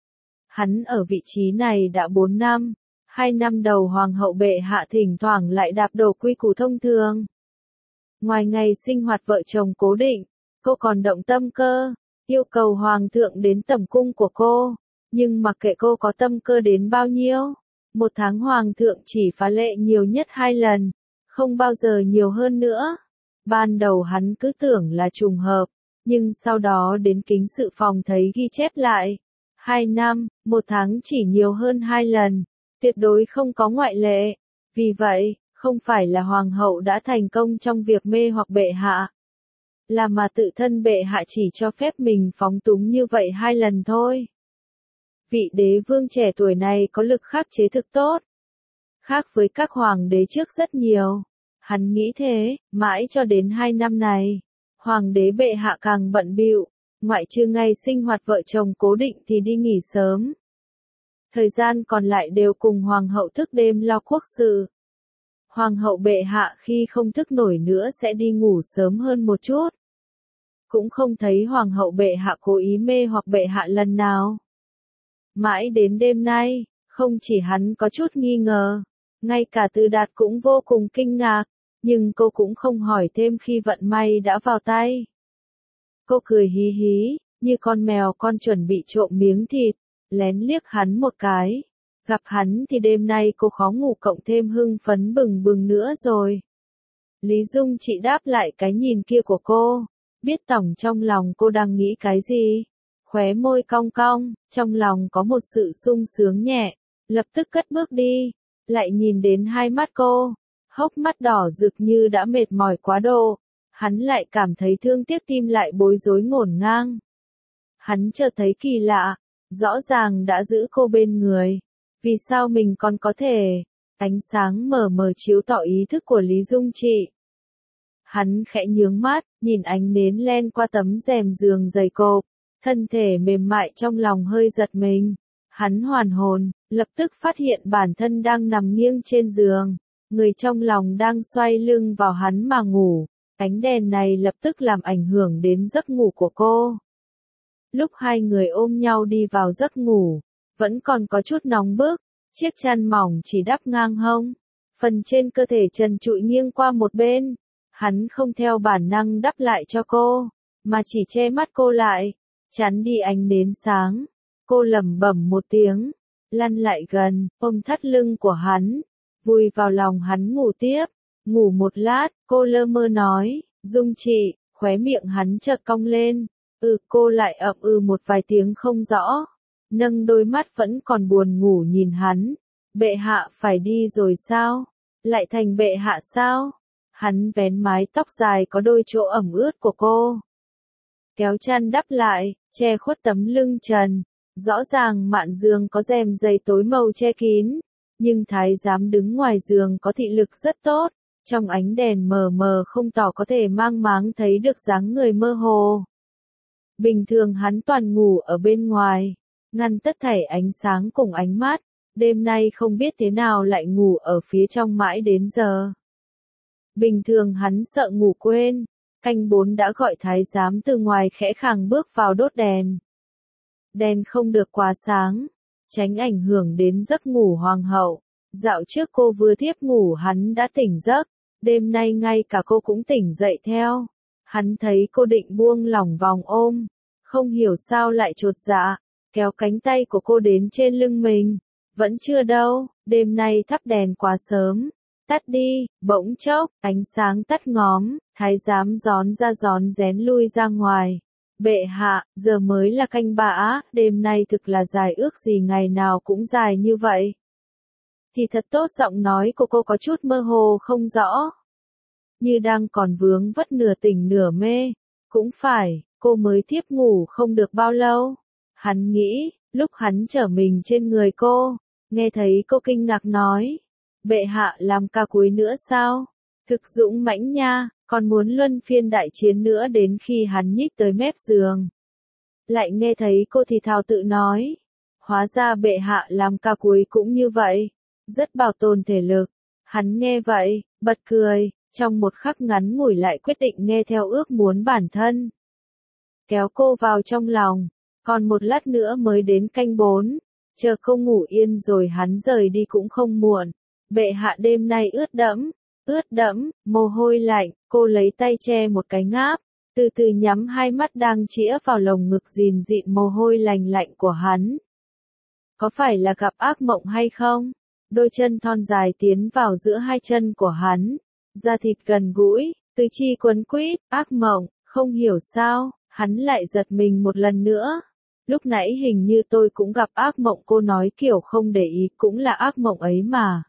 Hắn ở vị trí này đã bốn năm. Hai năm đầu hoàng hậu bệ hạ thỉnh thoảng lại đạp đổ quy củ thông thường. Ngoài ngày sinh hoạt vợ chồng cố định, cô còn động tâm cơ, yêu cầu hoàng thượng đến tẩm cung của cô. Nhưng mặc kệ cô có tâm cơ đến bao nhiêu, một tháng hoàng thượng chỉ phá lệ nhiều nhất hai lần, không bao giờ nhiều hơn nữa. Ban đầu hắn cứ tưởng là trùng hợp, nhưng sau đó đến kính sự phòng thấy ghi chép lại. Hai năm, một tháng chỉ nhiều hơn hai lần. Tuyệt đối không có ngoại lệ. Vì vậy, không phải là hoàng hậu đã thành công trong việc mê hoặc bệ hạ, là mà tự thân bệ hạ chỉ cho phép mình phóng túng như vậy hai lần thôi. Vị đế vương trẻ tuổi này có lực khắc chế thực tốt, khác với các hoàng đế trước rất nhiều. Hắn nghĩ thế, mãi cho đến hai năm này, hoàng đế bệ hạ càng bận bịu, ngoại trừ ngày sinh hoạt vợ chồng cố định thì đi nghỉ sớm. Thời gian còn lại đều cùng hoàng hậu thức đêm lo quốc sự. Hoàng hậu bệ hạ khi không thức nổi nữa sẽ đi ngủ sớm hơn một chút. Cũng không thấy hoàng hậu bệ hạ cố ý mê hoặc bệ hạ lần nào. Mãi đến đêm nay, không chỉ hắn có chút nghi ngờ, ngay cả Từ Đạt cũng vô cùng kinh ngạc, nhưng cô cũng không hỏi thêm khi vận may đã vào tay. Cô cười hí hí, như con mèo con chuẩn bị trộm miếng thịt, lén liếc hắn một cái. Gặp hắn thì đêm nay cô khó ngủ cộng thêm hưng phấn bừng bừng nữa rồi. Lý Dung Trị đáp lại cái nhìn kia của cô, biết tổng trong lòng cô đang nghĩ cái gì. Khóe môi cong cong, trong lòng có một sự sung sướng nhẹ, lập tức cất bước đi, lại nhìn đến hai mắt cô, hốc mắt đỏ rực như đã mệt mỏi quá độ, hắn lại cảm thấy thương tiếc tim lại bối rối ngổn ngang. Hắn chợt thấy kỳ lạ, rõ ràng đã giữ cô bên người, vì sao mình còn có thể? Ánh sáng mờ mờ chiếu tỏ ý thức của Lý Dung Trị. Hắn khẽ nhướng mắt, nhìn ánh nến len qua tấm rèm giường dày cộp, thân thể mềm mại trong lòng hơi giật mình. Hắn hoàn hồn, lập tức phát hiện bản thân đang nằm nghiêng trên giường, người trong lòng đang xoay lưng vào hắn mà ngủ. Ánh đèn này lập tức làm ảnh hưởng đến giấc ngủ của cô. Lúc hai người ôm nhau đi vào giấc ngủ, vẫn còn có chút nóng bức, chiếc chăn mỏng chỉ đắp ngang hông, phần trên cơ thể trần trụi nghiêng qua một bên. Hắn không theo bản năng đắp lại cho cô, mà chỉ che mắt cô lại, chắn đi ánh nến sáng. Cô lẩm bẩm một tiếng, lăn lại gần, ôm thắt lưng của hắn, vùi vào lòng hắn ngủ tiếp. Ngủ một lát, cô lơ mơ nói, Dung Trị, khóe miệng hắn chợt cong lên. Ừ, cô lại ậm ừ một vài tiếng không rõ, nâng đôi mắt vẫn còn buồn ngủ nhìn hắn. Bệ hạ phải đi rồi sao? Lại thành bệ hạ sao? Hắn vén mái tóc dài có đôi chỗ ẩm ướt của cô, kéo chăn đắp lại, che khuất tấm lưng trần. Rõ ràng mạn giường có rèm dày tối màu che kín, nhưng thái giám đứng ngoài giường có thị lực rất tốt, trong ánh đèn mờ mờ không tỏ có thể mang máng thấy được dáng người mơ hồ. Bình thường hắn toàn ngủ ở bên ngoài, ngăn tất thảy ánh sáng cùng ánh mắt, đêm nay không biết thế nào lại ngủ ở phía trong mãi đến giờ. Bình thường hắn sợ ngủ quên, canh bốn đã gọi thái giám từ ngoài khẽ khàng bước vào đốt đèn. Đèn không được quá sáng, tránh ảnh hưởng đến giấc ngủ hoàng hậu. Dạo trước cô vừa thiếp ngủ hắn đã tỉnh giấc, đêm nay ngay cả cô cũng tỉnh dậy theo. Hắn thấy cô định buông lỏng vòng ôm, không hiểu sao lại chột dạ, kéo cánh tay của cô đến trên lưng mình. Vẫn chưa đâu, đêm nay thắp đèn quá sớm. Tắt đi, bỗng chốc, ánh sáng tắt ngóm, thái giám gión ra gión rén lui ra ngoài. Bệ hạ, giờ mới là canh bã, đêm nay thực là dài, ước gì ngày nào cũng dài như vậy. Thì thật tốt, giọng nói của cô có chút mơ hồ không rõ. Như đang còn vướng vất nửa tỉnh nửa mê. Cũng phải, cô mới thiếp ngủ không được bao lâu. Hắn nghĩ, lúc hắn trở mình trên người cô, nghe thấy cô kinh ngạc nói. Bệ hạ làm ca cuối nữa sao? Thực dũng mãnh nha, còn muốn luân phiên đại chiến nữa, đến khi hắn nhích tới mép giường. Lại nghe thấy cô thì thào tự nói. Hóa ra bệ hạ làm ca cuối cũng như vậy. Rất bảo tồn thể lực. Hắn nghe vậy, bật cười, trong một khắc ngắn ngủi lại quyết định nghe theo ước muốn bản thân. Kéo cô vào trong lòng, còn một lát nữa mới đến canh bốn, chờ cô ngủ yên rồi hắn rời đi cũng không muộn. Bệ hạ đêm nay ướt đẫm, ướt đẫm, mồ hôi lạnh, cô lấy tay che một cái ngáp, từ từ nhắm hai mắt đang chĩa vào lồng ngực rìn rịn mồ hôi lành lạnh của hắn. Có phải là gặp ác mộng hay không? Đôi chân thon dài tiến vào giữa hai chân của hắn, da thịt gần gũi, tứ chi quấn quýt, ác mộng, không hiểu sao, hắn lại giật mình một lần nữa. Lúc nãy hình như tôi cũng gặp ác mộng, cô nói kiểu không để ý, cũng là ác mộng ấy mà.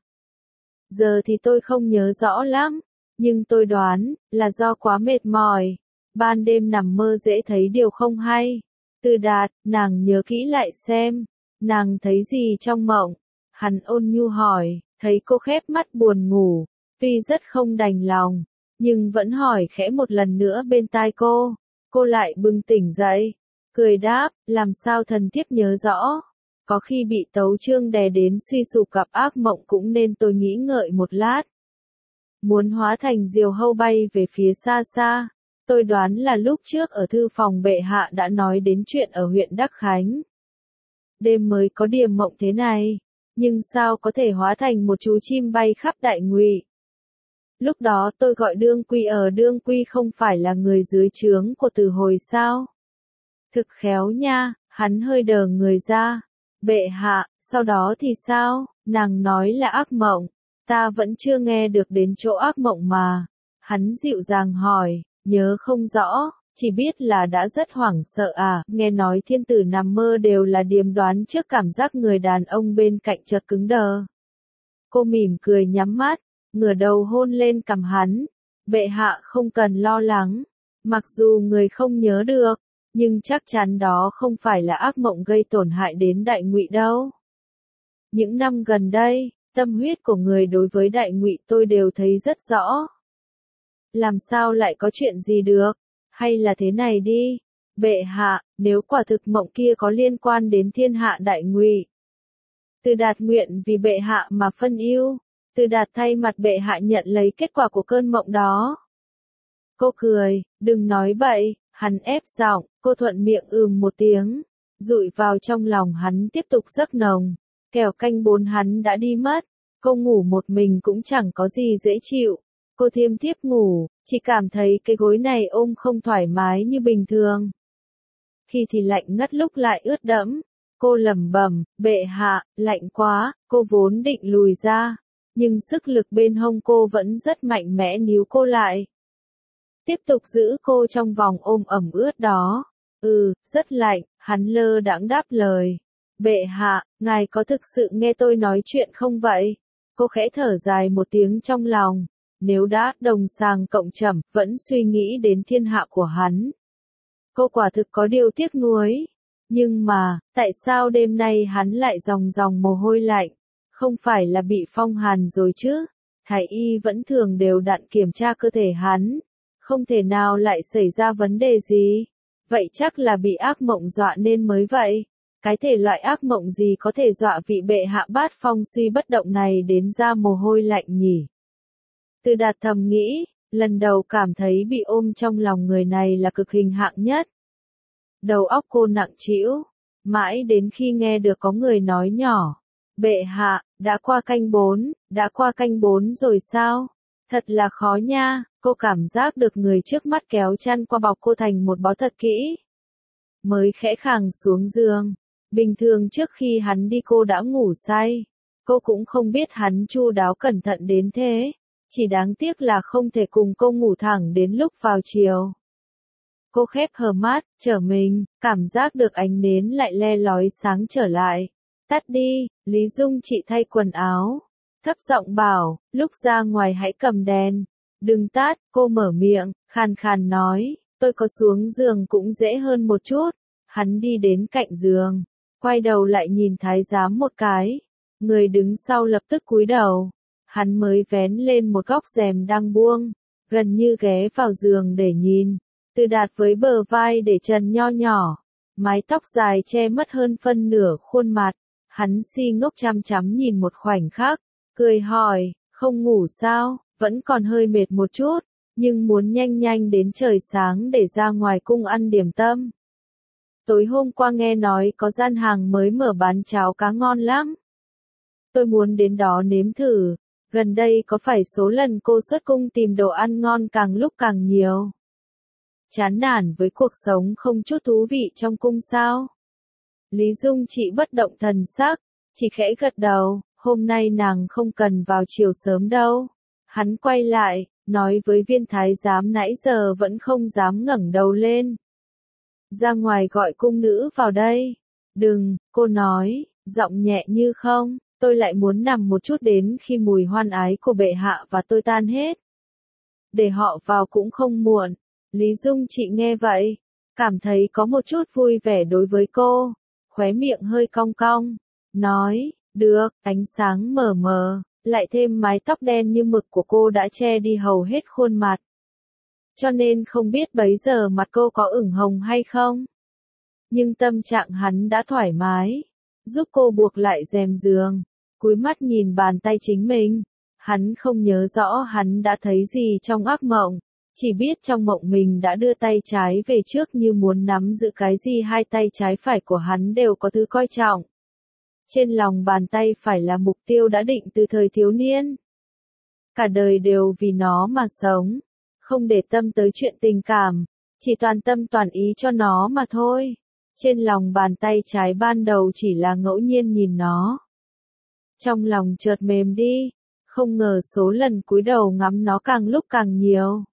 Giờ thì tôi không nhớ rõ lắm, nhưng tôi đoán là do quá mệt mỏi. Ban đêm nằm mơ dễ thấy điều không hay. Từ Đạt, nàng nhớ kỹ lại xem, nàng thấy gì trong mộng? Hắn ôn nhu hỏi, thấy cô khép mắt buồn ngủ, tuy rất không đành lòng, nhưng vẫn hỏi khẽ một lần nữa bên tai cô. Cô lại bừng tỉnh dậy, cười đáp, làm sao thần thiếp nhớ rõ. Có khi bị tấu chương đè đến suy sụp gặp ác mộng cũng nên tôi nghĩ ngợi một lát. Muốn hóa thành diều hâu bay về phía xa xa. Tôi đoán là lúc trước ở thư phòng bệ hạ đã nói đến chuyện ở huyện Đắc Khánh. Đêm mới có điềm mộng thế này, nhưng sao có thể hóa thành một chú chim bay khắp Đại Ngụy. Lúc đó tôi gọi Đương Quy, ở Đương Quy không phải là người dưới trướng của Từ Hồi sao? Thực khéo nha, hắn hơi đờ người ra. Bệ hạ, sau đó thì sao? Nàng nói là ác mộng. Ta vẫn chưa nghe được đến chỗ ác mộng mà. Hắn dịu dàng hỏi, nhớ không rõ, chỉ biết là đã rất hoảng sợ à. Nghe nói thiên tử nằm mơ đều là điềm đoán trước cảm giác người đàn ông bên cạnh chợt cứng đờ. Cô mỉm cười nhắm mắt, ngửa đầu hôn lên cằm hắn. Bệ hạ không cần lo lắng, mặc dù người không nhớ được, nhưng chắc chắn đó không phải là ác mộng gây tổn hại đến Đại Ngụy đâu. Những năm gần đây, tâm huyết của người đối với Đại Ngụy tôi đều thấy rất rõ. Làm sao lại có chuyện gì được? Hay là thế này đi, bệ hạ, nếu quả thực mộng kia có liên quan đến thiên hạ Đại Ngụy, Từ Đạt nguyện vì bệ hạ mà phân ưu. Từ Đạt thay mặt bệ hạ nhận lấy kết quả của cơn mộng đó. Cô cười, đừng nói bậy, hắn ép giọng, cô thuận miệng ừm một tiếng, dụi vào trong lòng hắn tiếp tục giấc nồng. Kẻo canh bốn hắn đã đi mất, cô ngủ một mình cũng chẳng có gì dễ chịu. Cô thiêm thiếp ngủ, chỉ cảm thấy cái gối này ôm không thoải mái như bình thường. Khi thì lạnh ngắt lúc lại ướt đẫm. Cô lẩm bẩm, bệ hạ, lạnh quá, cô vốn định lùi ra. Nhưng sức lực bên hông cô vẫn rất mạnh mẽ níu cô lại. Tiếp tục giữ cô trong vòng ôm ẩm ướt đó. Ừ, rất lạnh, hắn lơ đãng đáp lời. Bệ hạ, ngài có thực sự nghe tôi nói chuyện không vậy? Cô khẽ thở dài một tiếng trong lòng. Nếu đã đồng sàng cộng trầm, vẫn suy nghĩ đến thiên hạ của hắn. Cô quả thực có điều tiếc nuối. Nhưng mà, tại sao đêm nay hắn lại ròng ròng mồ hôi lạnh? Không phải là bị phong hàn rồi chứ? Thái y vẫn thường đều đặn kiểm tra cơ thể hắn. Không thể nào lại xảy ra vấn đề gì. Vậy chắc là bị ác mộng dọa nên mới vậy. Cái thể loại ác mộng gì có thể dọa vị bệ hạ bát phong suy bất động này đến ra mồ hôi lạnh nhỉ? Từ Đạt thầm nghĩ, lần đầu cảm thấy bị ôm trong lòng người này là cực hình hạng nhất. Đầu óc cô nặng trĩu, Mãi đến khi nghe được có người nói nhỏ, bệ hạ, đã qua canh bốn, đã qua canh bốn rồi sao? Thật là khó nha, cô cảm giác được người trước mắt kéo chăn qua bọc cô thành một bó thật kỹ. Mới khẽ khàng xuống giường, bình thường trước khi hắn đi cô đã ngủ say. Cô cũng không biết hắn chu đáo cẩn thận đến thế, chỉ đáng tiếc là không thể cùng cô ngủ thẳng đến lúc vào chiều. Cô khép hờ mắt, trở mình, cảm giác được ánh nến lại le lói sáng trở lại. Tắt đi, Lý Dung chị thay quần áo. Thấp giọng bảo, lúc ra ngoài hãy cầm đèn. Đừng tắt, cô mở miệng, khàn khàn nói, tôi có xuống giường cũng dễ hơn một chút. Hắn đi đến cạnh giường, quay đầu lại nhìn thái giám một cái. Người đứng sau lập tức cúi đầu. Hắn mới vén lên một góc rèm đang buông, gần như ghé vào giường để nhìn. Từ Đạt với bờ vai để trần nho nhỏ, mái tóc dài che mất hơn phân nửa khuôn mặt. Hắn si ngốc chăm chăm nhìn một khoảnh khắc, cười hỏi, không ngủ sao, vẫn còn hơi mệt một chút, nhưng muốn nhanh nhanh đến trời sáng để ra ngoài cung ăn điểm tâm. Tối hôm qua nghe nói có gian hàng mới mở bán cháo cá ngon lắm. Tôi muốn đến đó nếm thử, gần đây có phải số lần cô xuất cung tìm đồ ăn ngon càng lúc càng nhiều. Chán nản với cuộc sống không chút thú vị trong cung sao? Lý Dung chị bất động thần sắc, chỉ khẽ gật đầu, hôm nay nàng không cần vào chiều sớm đâu. Hắn quay lại, nói với viên thái giám nãy giờ vẫn không dám ngẩng đầu lên. Ra ngoài gọi cung nữ vào đây. Đừng, cô nói, giọng nhẹ như không, tôi lại muốn nằm một chút đến khi mùi hoan ái của bệ hạ và tôi tan hết. Để họ vào cũng không muộn. Lý Dung chị nghe vậy, cảm thấy có một chút vui vẻ đối với cô, khóe miệng hơi cong cong, nói, được, ánh sáng mờ mờ, lại thêm mái tóc đen như mực của cô đã che đi hầu hết khuôn mặt. Cho nên không biết bấy giờ mặt cô có ửng hồng hay không. Nhưng tâm trạng hắn đã thoải mái, giúp cô buộc lại rèm giường, cúi mắt nhìn bàn tay chính mình. Hắn không nhớ rõ hắn đã thấy gì trong ác mộng. Chỉ biết trong mộng mình đã đưa tay trái về trước như muốn nắm giữ cái gì, hai tay trái phải của hắn đều có thứ coi trọng. Trên lòng bàn tay phải là mục tiêu đã định từ thời thiếu niên. Cả đời đều vì nó mà sống, không để tâm tới chuyện tình cảm, chỉ toàn tâm toàn ý cho nó mà thôi. Trên lòng bàn tay trái ban đầu chỉ là ngẫu nhiên nhìn nó. Trong lòng chợt mềm đi, không ngờ số lần cúi đầu ngắm nó càng lúc càng nhiều.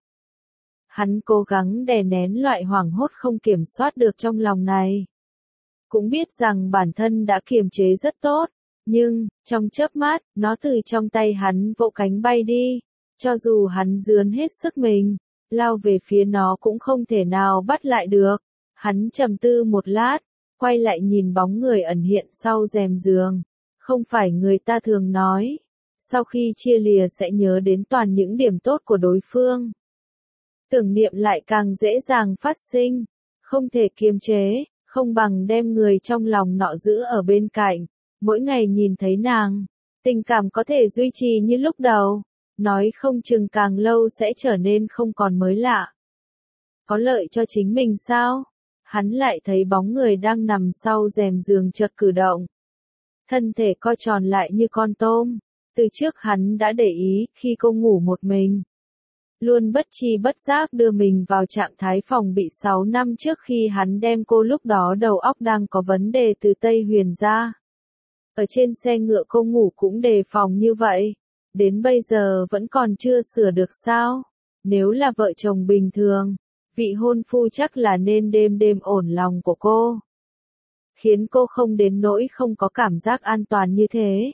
Hắn cố gắng đè nén loại hoảng hốt không kiểm soát được trong lòng này. Cũng biết rằng bản thân đã kiềm chế rất tốt, nhưng, trong chớp mắt, nó từ trong tay hắn vỗ cánh bay đi. Cho dù hắn dướn hết sức mình, lao về phía nó cũng không thể nào bắt lại được. Hắn trầm tư một lát, quay lại nhìn bóng người ẩn hiện sau rèm giường. Không phải người ta thường nói, sau khi chia lìa sẽ nhớ đến toàn những điểm tốt của đối phương. Tưởng niệm lại càng dễ dàng phát sinh, không thể kiềm chế, không bằng đem người trong lòng nọ giữ ở bên cạnh, mỗi ngày nhìn thấy nàng, tình cảm có thể duy trì như lúc đầu, nói không chừng càng lâu sẽ trở nên không còn mới lạ. Có lợi cho chính mình sao? Hắn lại thấy bóng người đang nằm sau rèm giường chợt cử động. Thân thể co tròn lại như con tôm, từ trước hắn đã để ý khi cô ngủ một mình. Luôn bất tri bất giác đưa mình vào trạng thái phòng bị sáu năm trước khi hắn đem cô lúc đó đầu óc đang có vấn đề từ Tây Huyền ra. Ở trên xe ngựa cô ngủ cũng đề phòng như vậy, đến bây giờ vẫn còn chưa sửa được sao? Nếu là vợ chồng bình thường, vị hôn phu chắc là nên đêm đêm ổn lòng của cô. Khiến cô không đến nỗi không có cảm giác an toàn như thế.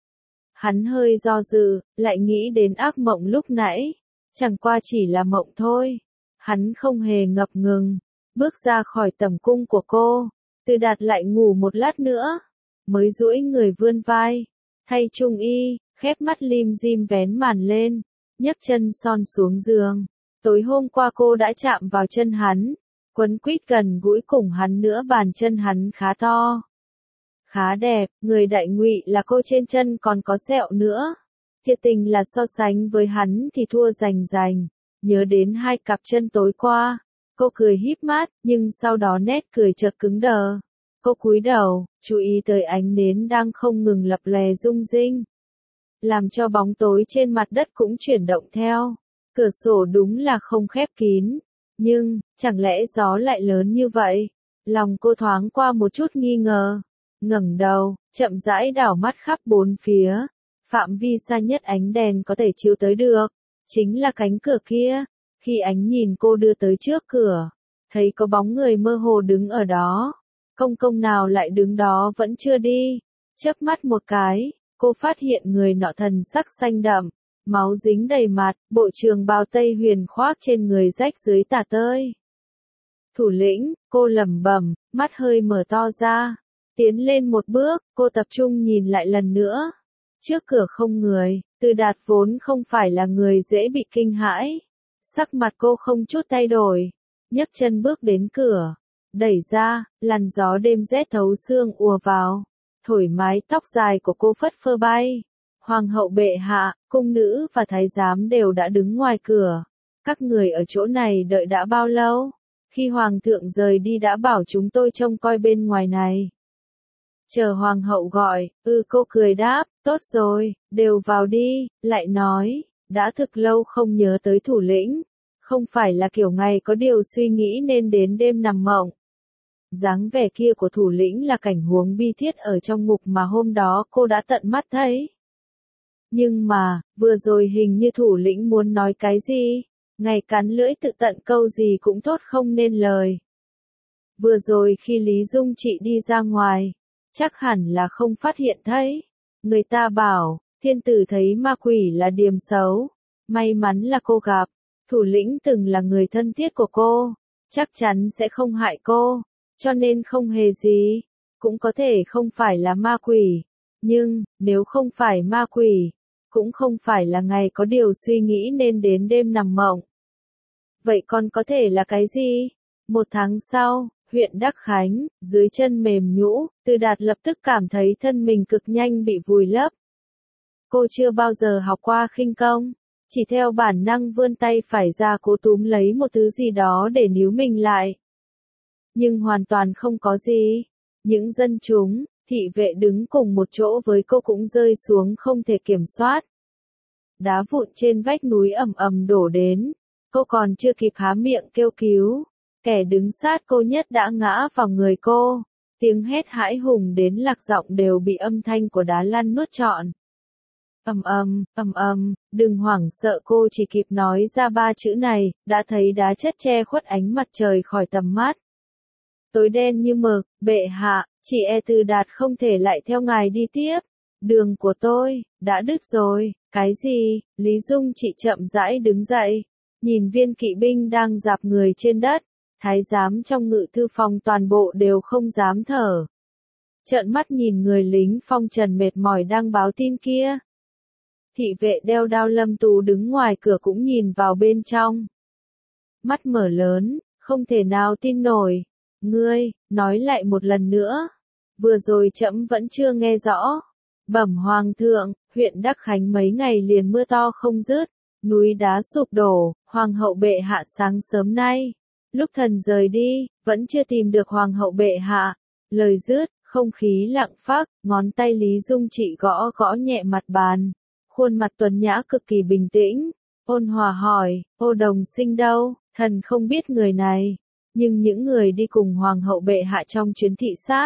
Hắn hơi do dự, lại nghĩ đến ác mộng lúc nãy. Chẳng qua chỉ là mộng thôi. Hắn không hề ngập ngừng, bước ra khỏi tầm cung của cô. Từ Đạt lại ngủ một lát nữa, mới duỗi người vươn vai, thay trung y, khép mắt lim dim vén màn lên, nhấc chân son xuống giường. Tối hôm qua cô đã chạm vào chân hắn, quấn quýt gần gũi cùng hắn nữa, bàn chân hắn khá to, khá đẹp, người Đại Ngụy là cô trên chân còn có sẹo nữa. Thiệt tình là so sánh với hắn thì thua rành rành. Nhớ đến hai cặp chân tối qua, cô cười híp mắt, nhưng sau đó nét cười chợt cứng đờ. Cô cúi đầu, chú ý tới ánh nến đang không ngừng lập lè rung rinh, làm cho bóng tối trên mặt đất cũng chuyển động theo. Cửa sổ đúng là không khép kín, nhưng, chẳng lẽ gió lại lớn như vậy? Lòng cô thoáng qua một chút nghi ngờ, ngẩng đầu, chậm rãi đảo mắt khắp bốn phía. Phạm vi xa nhất ánh đèn có thể chiếu tới được, chính là cánh cửa kia. Khi ánh nhìn cô đưa tới trước cửa, thấy có bóng người mơ hồ đứng ở đó. Công công nào lại đứng đó vẫn chưa đi. Chớp mắt một cái, cô phát hiện người nọ thần sắc xanh đậm, máu dính đầy mặt, bộ trường bào tây huyền khoác trên người rách dưới tả tơi. Thủ lĩnh, cô lẩm bẩm, mắt hơi mở to ra. Tiến lên một bước, cô tập trung nhìn lại lần nữa. Trước cửa không người, Từ Đạt vốn không phải là người dễ bị kinh hãi. Sắc mặt cô không chút thay đổi, nhấc chân bước đến cửa, đẩy ra, làn gió đêm rét thấu xương ùa vào, thổi mái tóc dài của cô phất phơ bay. Hoàng hậu bệ hạ, cung nữ và thái giám đều đã đứng ngoài cửa. Các người ở chỗ này đợi đã bao lâu? Khi hoàng thượng rời đi đã bảo chúng tôi trông coi bên ngoài này. Chờ hoàng hậu gọi, ừ cô cười đáp, tốt rồi, đều vào đi, lại nói, đã thực lâu không nhớ tới thủ lĩnh, không phải là kiểu ngày có điều suy nghĩ nên đến đêm nằm mộng. Dáng vẻ kia của thủ lĩnh là cảnh huống bi thiết ở trong ngục mà hôm đó cô đã tận mắt thấy. Nhưng mà, vừa rồi hình như thủ lĩnh muốn nói cái gì, ngày cắn lưỡi tự tận câu gì cũng tốt không nên lời. Vừa rồi khi Lý Dung chị đi ra ngoài, chắc hẳn là không phát hiện thấy. Người ta bảo, thiên tử thấy ma quỷ là điềm xấu. May mắn là cô gặp, thủ lĩnh từng là người thân thiết của cô, chắc chắn sẽ không hại cô, cho nên không hề gì. Cũng có thể không phải là ma quỷ, nhưng, nếu không phải ma quỷ, cũng không phải là ngày có điều suy nghĩ nên đến đêm nằm mộng. Vậy còn có thể là cái gì? Một tháng sau, huyện Đắc Khánh, dưới chân mềm nhũ, Từ Đạt lập tức cảm thấy thân mình cực nhanh bị vùi lấp. Cô chưa bao giờ học qua khinh công, chỉ theo bản năng vươn tay phải ra cố túm lấy một thứ gì đó để níu mình lại. Nhưng hoàn toàn không có gì. Những dân chúng, thị vệ đứng cùng một chỗ với cô cũng rơi xuống không thể kiểm soát. Đá vụn trên vách núi ầm ầm đổ đến, cô còn chưa kịp há miệng kêu cứu, kẻ đứng sát cô nhất đã ngã vào người cô. Tiếng hét hãi hùng đến lạc giọng đều bị âm thanh của đá lăn nuốt trọn. Ầm ầm, ầm ầm, đừng hoảng sợ, cô chỉ kịp nói ra ba chữ này, đã thấy đá chất che khuất ánh mặt trời khỏi tầm mắt. Tối đen như mực, bệ hạ, chỉ e Từ Đạt không thể lại theo ngài đi tiếp. Đường của tôi, đã đứt rồi. Cái gì? Lý Dung chị chậm rãi đứng dậy, nhìn viên kỵ binh đang dạp người trên đất. Thái giám trong ngự thư phòng toàn bộ đều không dám thở. Trợn mắt nhìn người lính phong trần mệt mỏi đang báo tin kia. Thị vệ đeo đao Lâm Tú đứng ngoài cửa cũng nhìn vào bên trong. Mắt mở lớn, không thể nào tin nổi. Ngươi, nói lại một lần nữa. Vừa rồi trẫm vẫn chưa nghe rõ. Bẩm hoàng thượng, huyện Đắc Khánh mấy ngày liền mưa to không dứt, núi đá sụp đổ, hoàng hậu bệ hạ sáng sớm nay. Lúc thần rời đi, vẫn chưa tìm được hoàng hậu bệ hạ. Lời dứt, không khí lặng phắc, ngón tay Lý Dung chị gõ gõ nhẹ mặt bàn. Khuôn mặt tuấn nhã cực kỳ bình tĩnh, ôn hòa hỏi, ô Đồng Sinh đâu? Thần không biết người này, nhưng những người đi cùng hoàng hậu bệ hạ trong chuyến thị sát,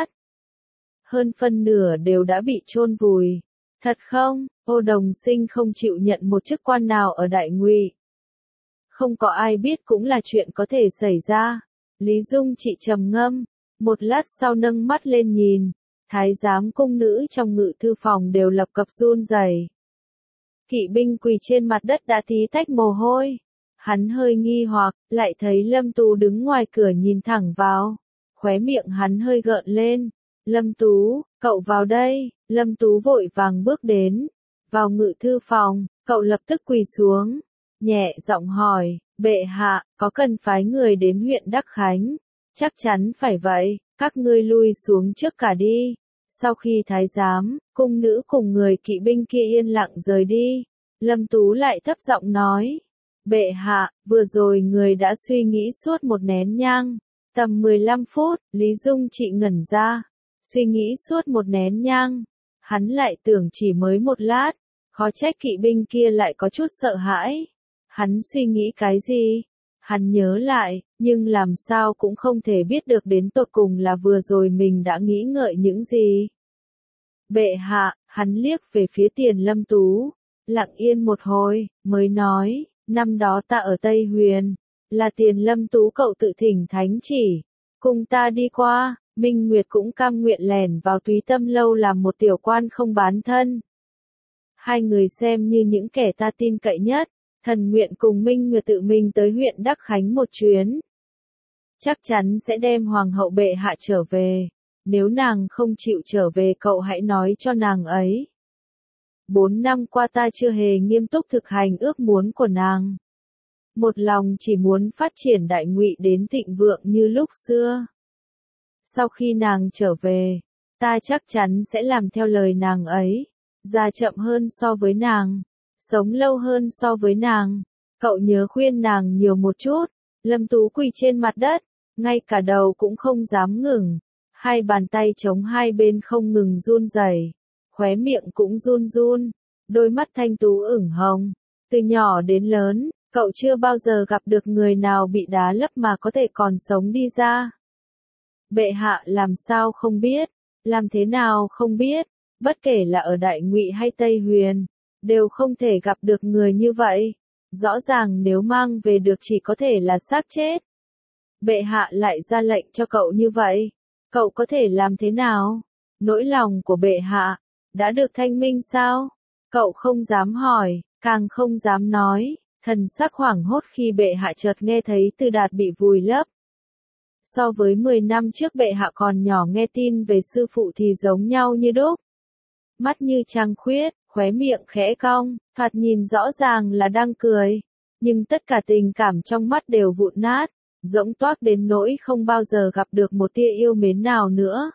hơn phân nửa đều đã bị chôn vùi. Thật không? Ô Đồng Sinh không chịu nhận một chức quan nào ở Đại Ngụy. Không có ai biết cũng là chuyện có thể xảy ra. Lý Dung chị trầm ngâm, một lát sau nâng mắt lên nhìn, thái giám cung nữ trong ngự thư phòng đều lập cập run rẩy. Kỵ binh quỳ trên mặt đất đã tí tách mồ hôi. Hắn hơi nghi hoặc, lại thấy Lâm Tú đứng ngoài cửa nhìn thẳng vào. Khóe miệng hắn hơi gợn lên. Lâm Tú, cậu vào đây. Lâm Tú vội vàng bước đến. Vào ngự thư phòng, cậu lập tức quỳ xuống. Nhẹ giọng hỏi, bệ hạ, có cần phái người đến huyện Đắc Khánh? Chắc chắn phải vậy, các ngươi lui xuống trước cả đi. Sau khi thái giám, cung nữ cùng người kỵ binh kia yên lặng rời đi, Lâm Tú lại thấp giọng nói. Bệ hạ, vừa rồi người đã suy nghĩ suốt một nén nhang. Tầm mười lăm phút, Lý Dung chị ngẩn ra, Suy nghĩ suốt một nén nhang, hắn lại tưởng chỉ mới một lát, khó trách kỵ binh kia lại có chút sợ hãi. Hắn suy nghĩ cái gì? Hắn nhớ lại, nhưng làm sao cũng không thể biết được đến tột cùng là vừa rồi mình đã nghĩ ngợi những gì. Bệ hạ, hắn liếc về phía Tiền Lâm Tú, lặng yên một hồi, mới nói, năm đó ta ở Tây Huyền, là Tiền Lâm Tú cậu tự thỉnh thánh chỉ, cùng ta đi qua, Minh Nguyệt cũng cam nguyện lẻn vào Túy Tâm lâu làm một tiểu quan không bán thân. Hai người xem như những kẻ ta tin cậy nhất, thần nguyện cùng Minh Nguyệt tự mình tới huyện Đắc Khánh một chuyến. Chắc chắn sẽ đem hoàng hậu bệ hạ trở về, nếu nàng không chịu trở về cậu hãy nói cho nàng ấy. Bốn năm qua ta chưa hề nghiêm túc thực hành ước muốn của nàng. Một lòng chỉ muốn phát triển Đại Ngụy đến thịnh vượng như lúc xưa. Sau khi nàng trở về, ta chắc chắn sẽ làm theo lời nàng ấy, già chậm hơn so với nàng, sống lâu hơn so với nàng. Cậu nhớ khuyên nàng nhiều một chút. Lâm Tú quỳ trên mặt đất, ngay cả đầu cũng không dám ngừng, hai bàn tay chống hai bên không ngừng run rẩy, khóe miệng cũng run run, đôi mắt thanh tú ửng hồng. Từ nhỏ đến lớn, cậu chưa bao giờ gặp được người nào bị đá lấp mà có thể còn sống đi ra. Bệ hạ làm sao không biết, làm thế nào không biết, bất kể là ở Đại Ngụy hay Tây Huyền, đều không thể gặp được người như vậy. Rõ ràng nếu mang về được chỉ có thể là xác chết. Bệ hạ lại ra lệnh cho cậu như vậy, cậu có thể làm thế nào? Nỗi lòng của bệ hạ đã được thanh minh sao? Cậu không dám hỏi, càng không dám nói, thần sắc hoảng hốt khi bệ hạ chợt nghe thấy Từ Đạt bị vùi lấp. So với mười năm trước bệ hạ còn nhỏ nghe tin về sư phụ thì giống nhau như đúc. Mắt như trăng khuyết, khóe miệng khẽ cong, thoạt nhìn rõ ràng là đang cười, nhưng tất cả tình cảm trong mắt đều vụn nát, rỗng toác đến nỗi không bao giờ gặp được một tia yêu mến nào nữa.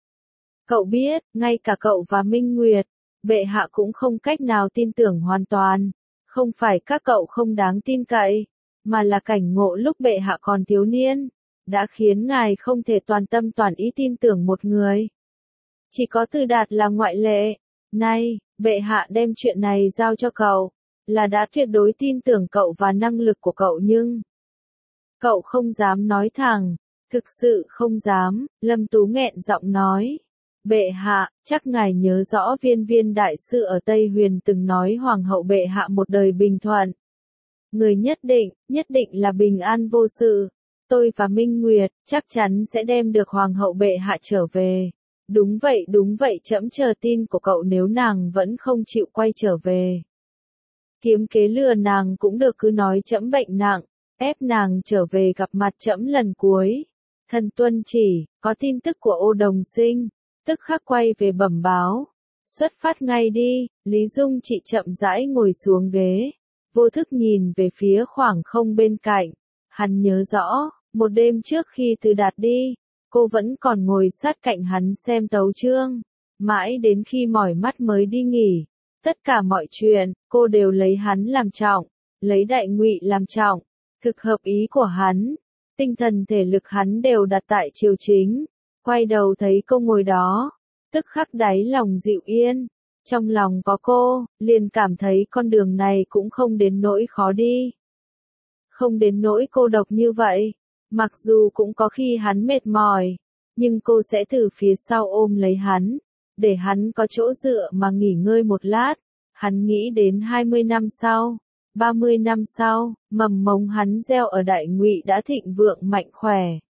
Cậu biết, ngay cả cậu và Minh Nguyệt, bệ hạ cũng không cách nào tin tưởng hoàn toàn, không phải các cậu không đáng tin cậy, mà là cảnh ngộ lúc bệ hạ còn thiếu niên, đã khiến ngài không thể toàn tâm toàn ý tin tưởng một người. Chỉ có Từ Đạt là ngoại lệ. Nay, bệ hạ đem chuyện này giao cho cậu, là đã tuyệt đối tin tưởng cậu và năng lực của cậu nhưng cậu không dám nói thẳng, thực sự không dám. Lâm Tú nghẹn giọng nói, bệ hạ, chắc ngài nhớ rõ Viên Viên đại sư ở Tây Huyền từng nói hoàng hậu bệ hạ một đời bình thuận. Người nhất định, nhất định là bình an vô sự. Tôi và Minh Nguyệt chắc chắn sẽ đem được hoàng hậu bệ hạ trở về. Đúng vậy đúng vậy, trẫm chờ tin của cậu nếu nàng vẫn không chịu quay trở về. Kiếm kế lừa nàng cũng được, cứ nói trẫm bệnh nặng, ép nàng trở về gặp mặt trẫm lần cuối. Thần tuân chỉ, có tin tức của Ô Đồng Sinh, tức khắc quay về bẩm báo. Xuất phát ngay đi. Lý Dung chị chậm rãi ngồi xuống ghế, vô thức nhìn về phía khoảng không bên cạnh. Hắn nhớ rõ, một đêm trước khi Từ Đạt đi, cô vẫn còn ngồi sát cạnh hắn xem tấu chương, mãi đến khi mỏi mắt mới đi nghỉ. Tất cả mọi chuyện, cô đều lấy hắn làm trọng, lấy Đại Ngụy làm trọng, thực hợp ý của hắn. Tinh thần thể lực hắn đều đặt tại triều chính. Quay đầu thấy cô ngồi đó, tức khắc đáy lòng dịu yên. Trong lòng có cô, liền cảm thấy con đường này cũng không đến nỗi khó đi. Không đến nỗi cô độc như vậy. Mặc dù cũng có khi hắn mệt mỏi, nhưng cô sẽ từ phía sau ôm lấy hắn, để hắn có chỗ dựa mà nghỉ ngơi một lát. Hắn nghĩ đến hai mươi năm sau, ba mươi năm sau, mầm mống hắn gieo ở Đại Ngụy đã thịnh vượng mạnh khỏe.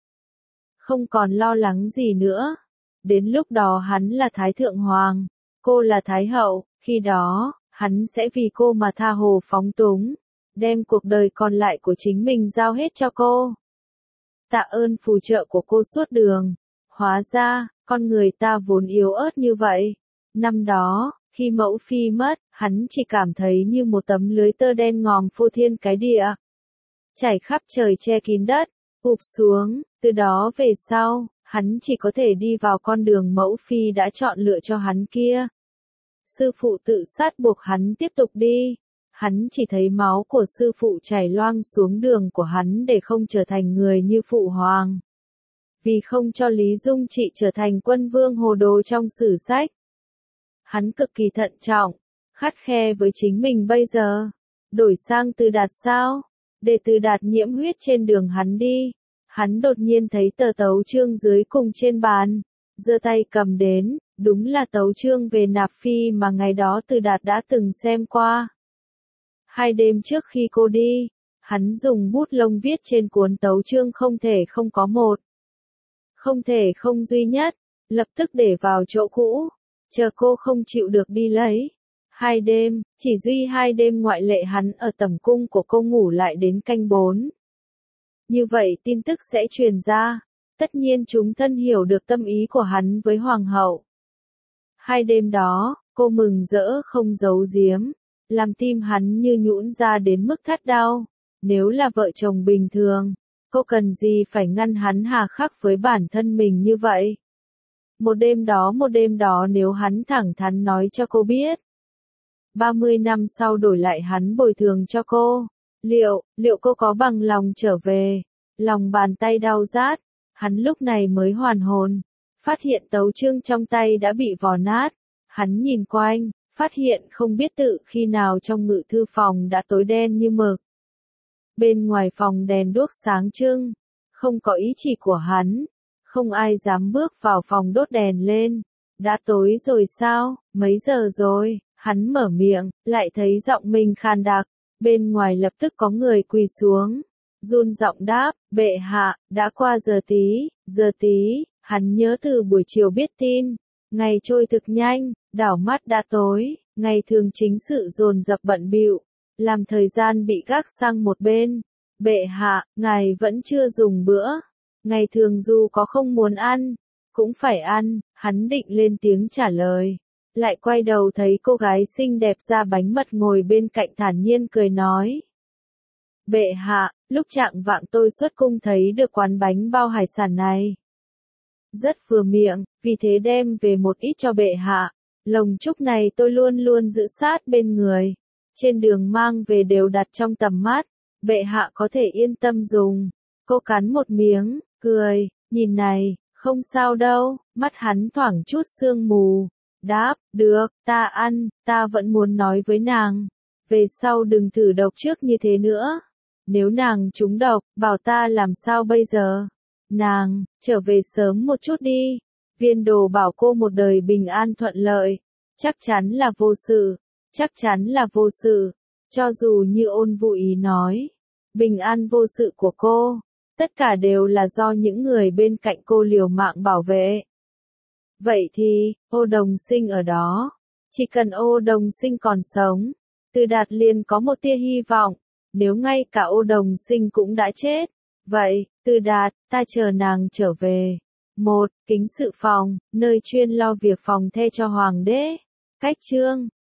Không còn lo lắng gì nữa. Đến lúc đó hắn là Thái Thượng Hoàng, cô là Thái Hậu, khi đó, hắn sẽ vì cô mà tha hồ phóng túng, đem cuộc đời còn lại của chính mình giao hết cho cô. Tạ ơn phù trợ của cô suốt đường. Hóa ra, con người ta vốn yếu ớt như vậy. Năm đó, khi mẫu phi mất, hắn chỉ cảm thấy như một tấm lưới tơ đen ngòm phô thiên cái địa, trải khắp trời che kín đất, ụp xuống. Từ đó về sau, hắn chỉ có thể đi vào con đường mẫu phi đã chọn lựa cho hắn kia. Sư phụ tự sát buộc hắn tiếp tục đi. Hắn chỉ thấy máu của sư phụ chảy loang xuống đường của hắn để không trở thành người như phụ hoàng. vì không cho Lý Dung Trị trở thành quân vương hồ đồ trong sử sách. Hắn cực kỳ thận trọng, khắt khe với chính mình bây giờ. Đổi sang Từ Đạt sao? Để Từ Đạt nhiễm huyết trên đường hắn đi. Hắn đột nhiên thấy tờ tấu chương dưới cùng trên bàn, giơ tay cầm đến, đúng là tấu chương về nạp phi mà ngày đó Từ Đạt đã từng xem qua. Hai đêm trước khi cô đi, hắn dùng bút lông viết trên cuốn tấu chương không thể không có một. Không thể không duy nhất, lập tức để vào chỗ cũ, chờ cô không chịu được đi lấy. Hai đêm, chỉ duy hai đêm ngoại lệ hắn ở tẩm cung của cô ngủ lại đến canh bốn. Như vậy tin tức sẽ truyền ra, tất nhiên chúng thân hiểu được tâm ý của hắn với hoàng hậu. Hai đêm đó, cô mừng rỡ không giấu giếm, làm tim hắn như nhũn ra đến mức thắt đau. Nếu là vợ chồng bình thường, cô cần gì phải ngăn hắn hà khắc với bản thân mình như vậy? Một đêm đó một đêm đó nếu hắn thẳng thắn nói cho cô biết. ba mươi năm sau đổi lại hắn bồi thường cho cô. Liệu, liệu cô có bằng lòng trở về? Lòng bàn tay đau rát, hắn lúc này mới hoàn hồn. Phát hiện tấu chương trong tay đã bị vò nát. Hắn nhìn quanh, phát hiện không biết tự khi nào trong ngự thư phòng đã tối đen như mực. Bên ngoài phòng đèn đuốc sáng trưng, không có ý chỉ của hắn, không ai dám bước vào phòng đốt đèn lên. Đã tối rồi sao, mấy giờ rồi, hắn mở miệng, lại thấy giọng mình khàn đặc, bên ngoài lập tức có người quỳ xuống, run giọng đáp, bệ hạ, đã qua giờ tí, giờ tí, hắn nhớ từ buổi chiều biết tin, ngày trôi thực nhanh, đảo mắt đã tối, ngày thường chính sự dồn dập bận bịu. Làm thời gian bị gác sang một bên. Bệ hạ, ngài vẫn chưa dùng bữa. Ngày thường dù có không muốn ăn, cũng phải ăn, hắn định lên tiếng trả lời. Lại quay đầu thấy cô gái xinh đẹp da bánh mật ngồi bên cạnh thản nhiên cười nói. Bệ hạ, lúc trạng vạng tôi xuất cung thấy được quán bánh bao hải sản này. Rất vừa miệng, vì thế đem về một ít cho bệ hạ. Lồng trúc này tôi luôn luôn giữ sát bên người. Trên đường mang về đều đặt trong tầm mắt, bệ hạ có thể yên tâm dùng. Cô cắn một miếng, cười, nhìn này, không sao đâu, mắt hắn thoảng chút sương mù. Đáp, được, ta ăn, ta vẫn muốn nói với nàng. Về sau đừng thử độc trước như thế nữa. Nếu nàng trúng độc, bảo ta làm sao bây giờ? Nàng, trở về sớm một chút đi. Viên đồ bảo cô một đời bình an thuận lợi. Chắc chắn là vô sự. Chắc chắn là vô sự, cho dù như Ôn Vũ Ý nói, bình an vô sự của cô, tất cả đều là do những người bên cạnh cô liều mạng bảo vệ. Vậy thì, Ô Đồng Sinh ở đó, chỉ cần Ô Đồng Sinh còn sống, Từ Đạt liền có một tia hy vọng, nếu ngay cả Ô Đồng Sinh cũng đã chết, vậy, Từ Đạt, ta chờ nàng trở về. Một, kính sự phòng, nơi chuyên lo việc phòng the cho hoàng đế. Cách chương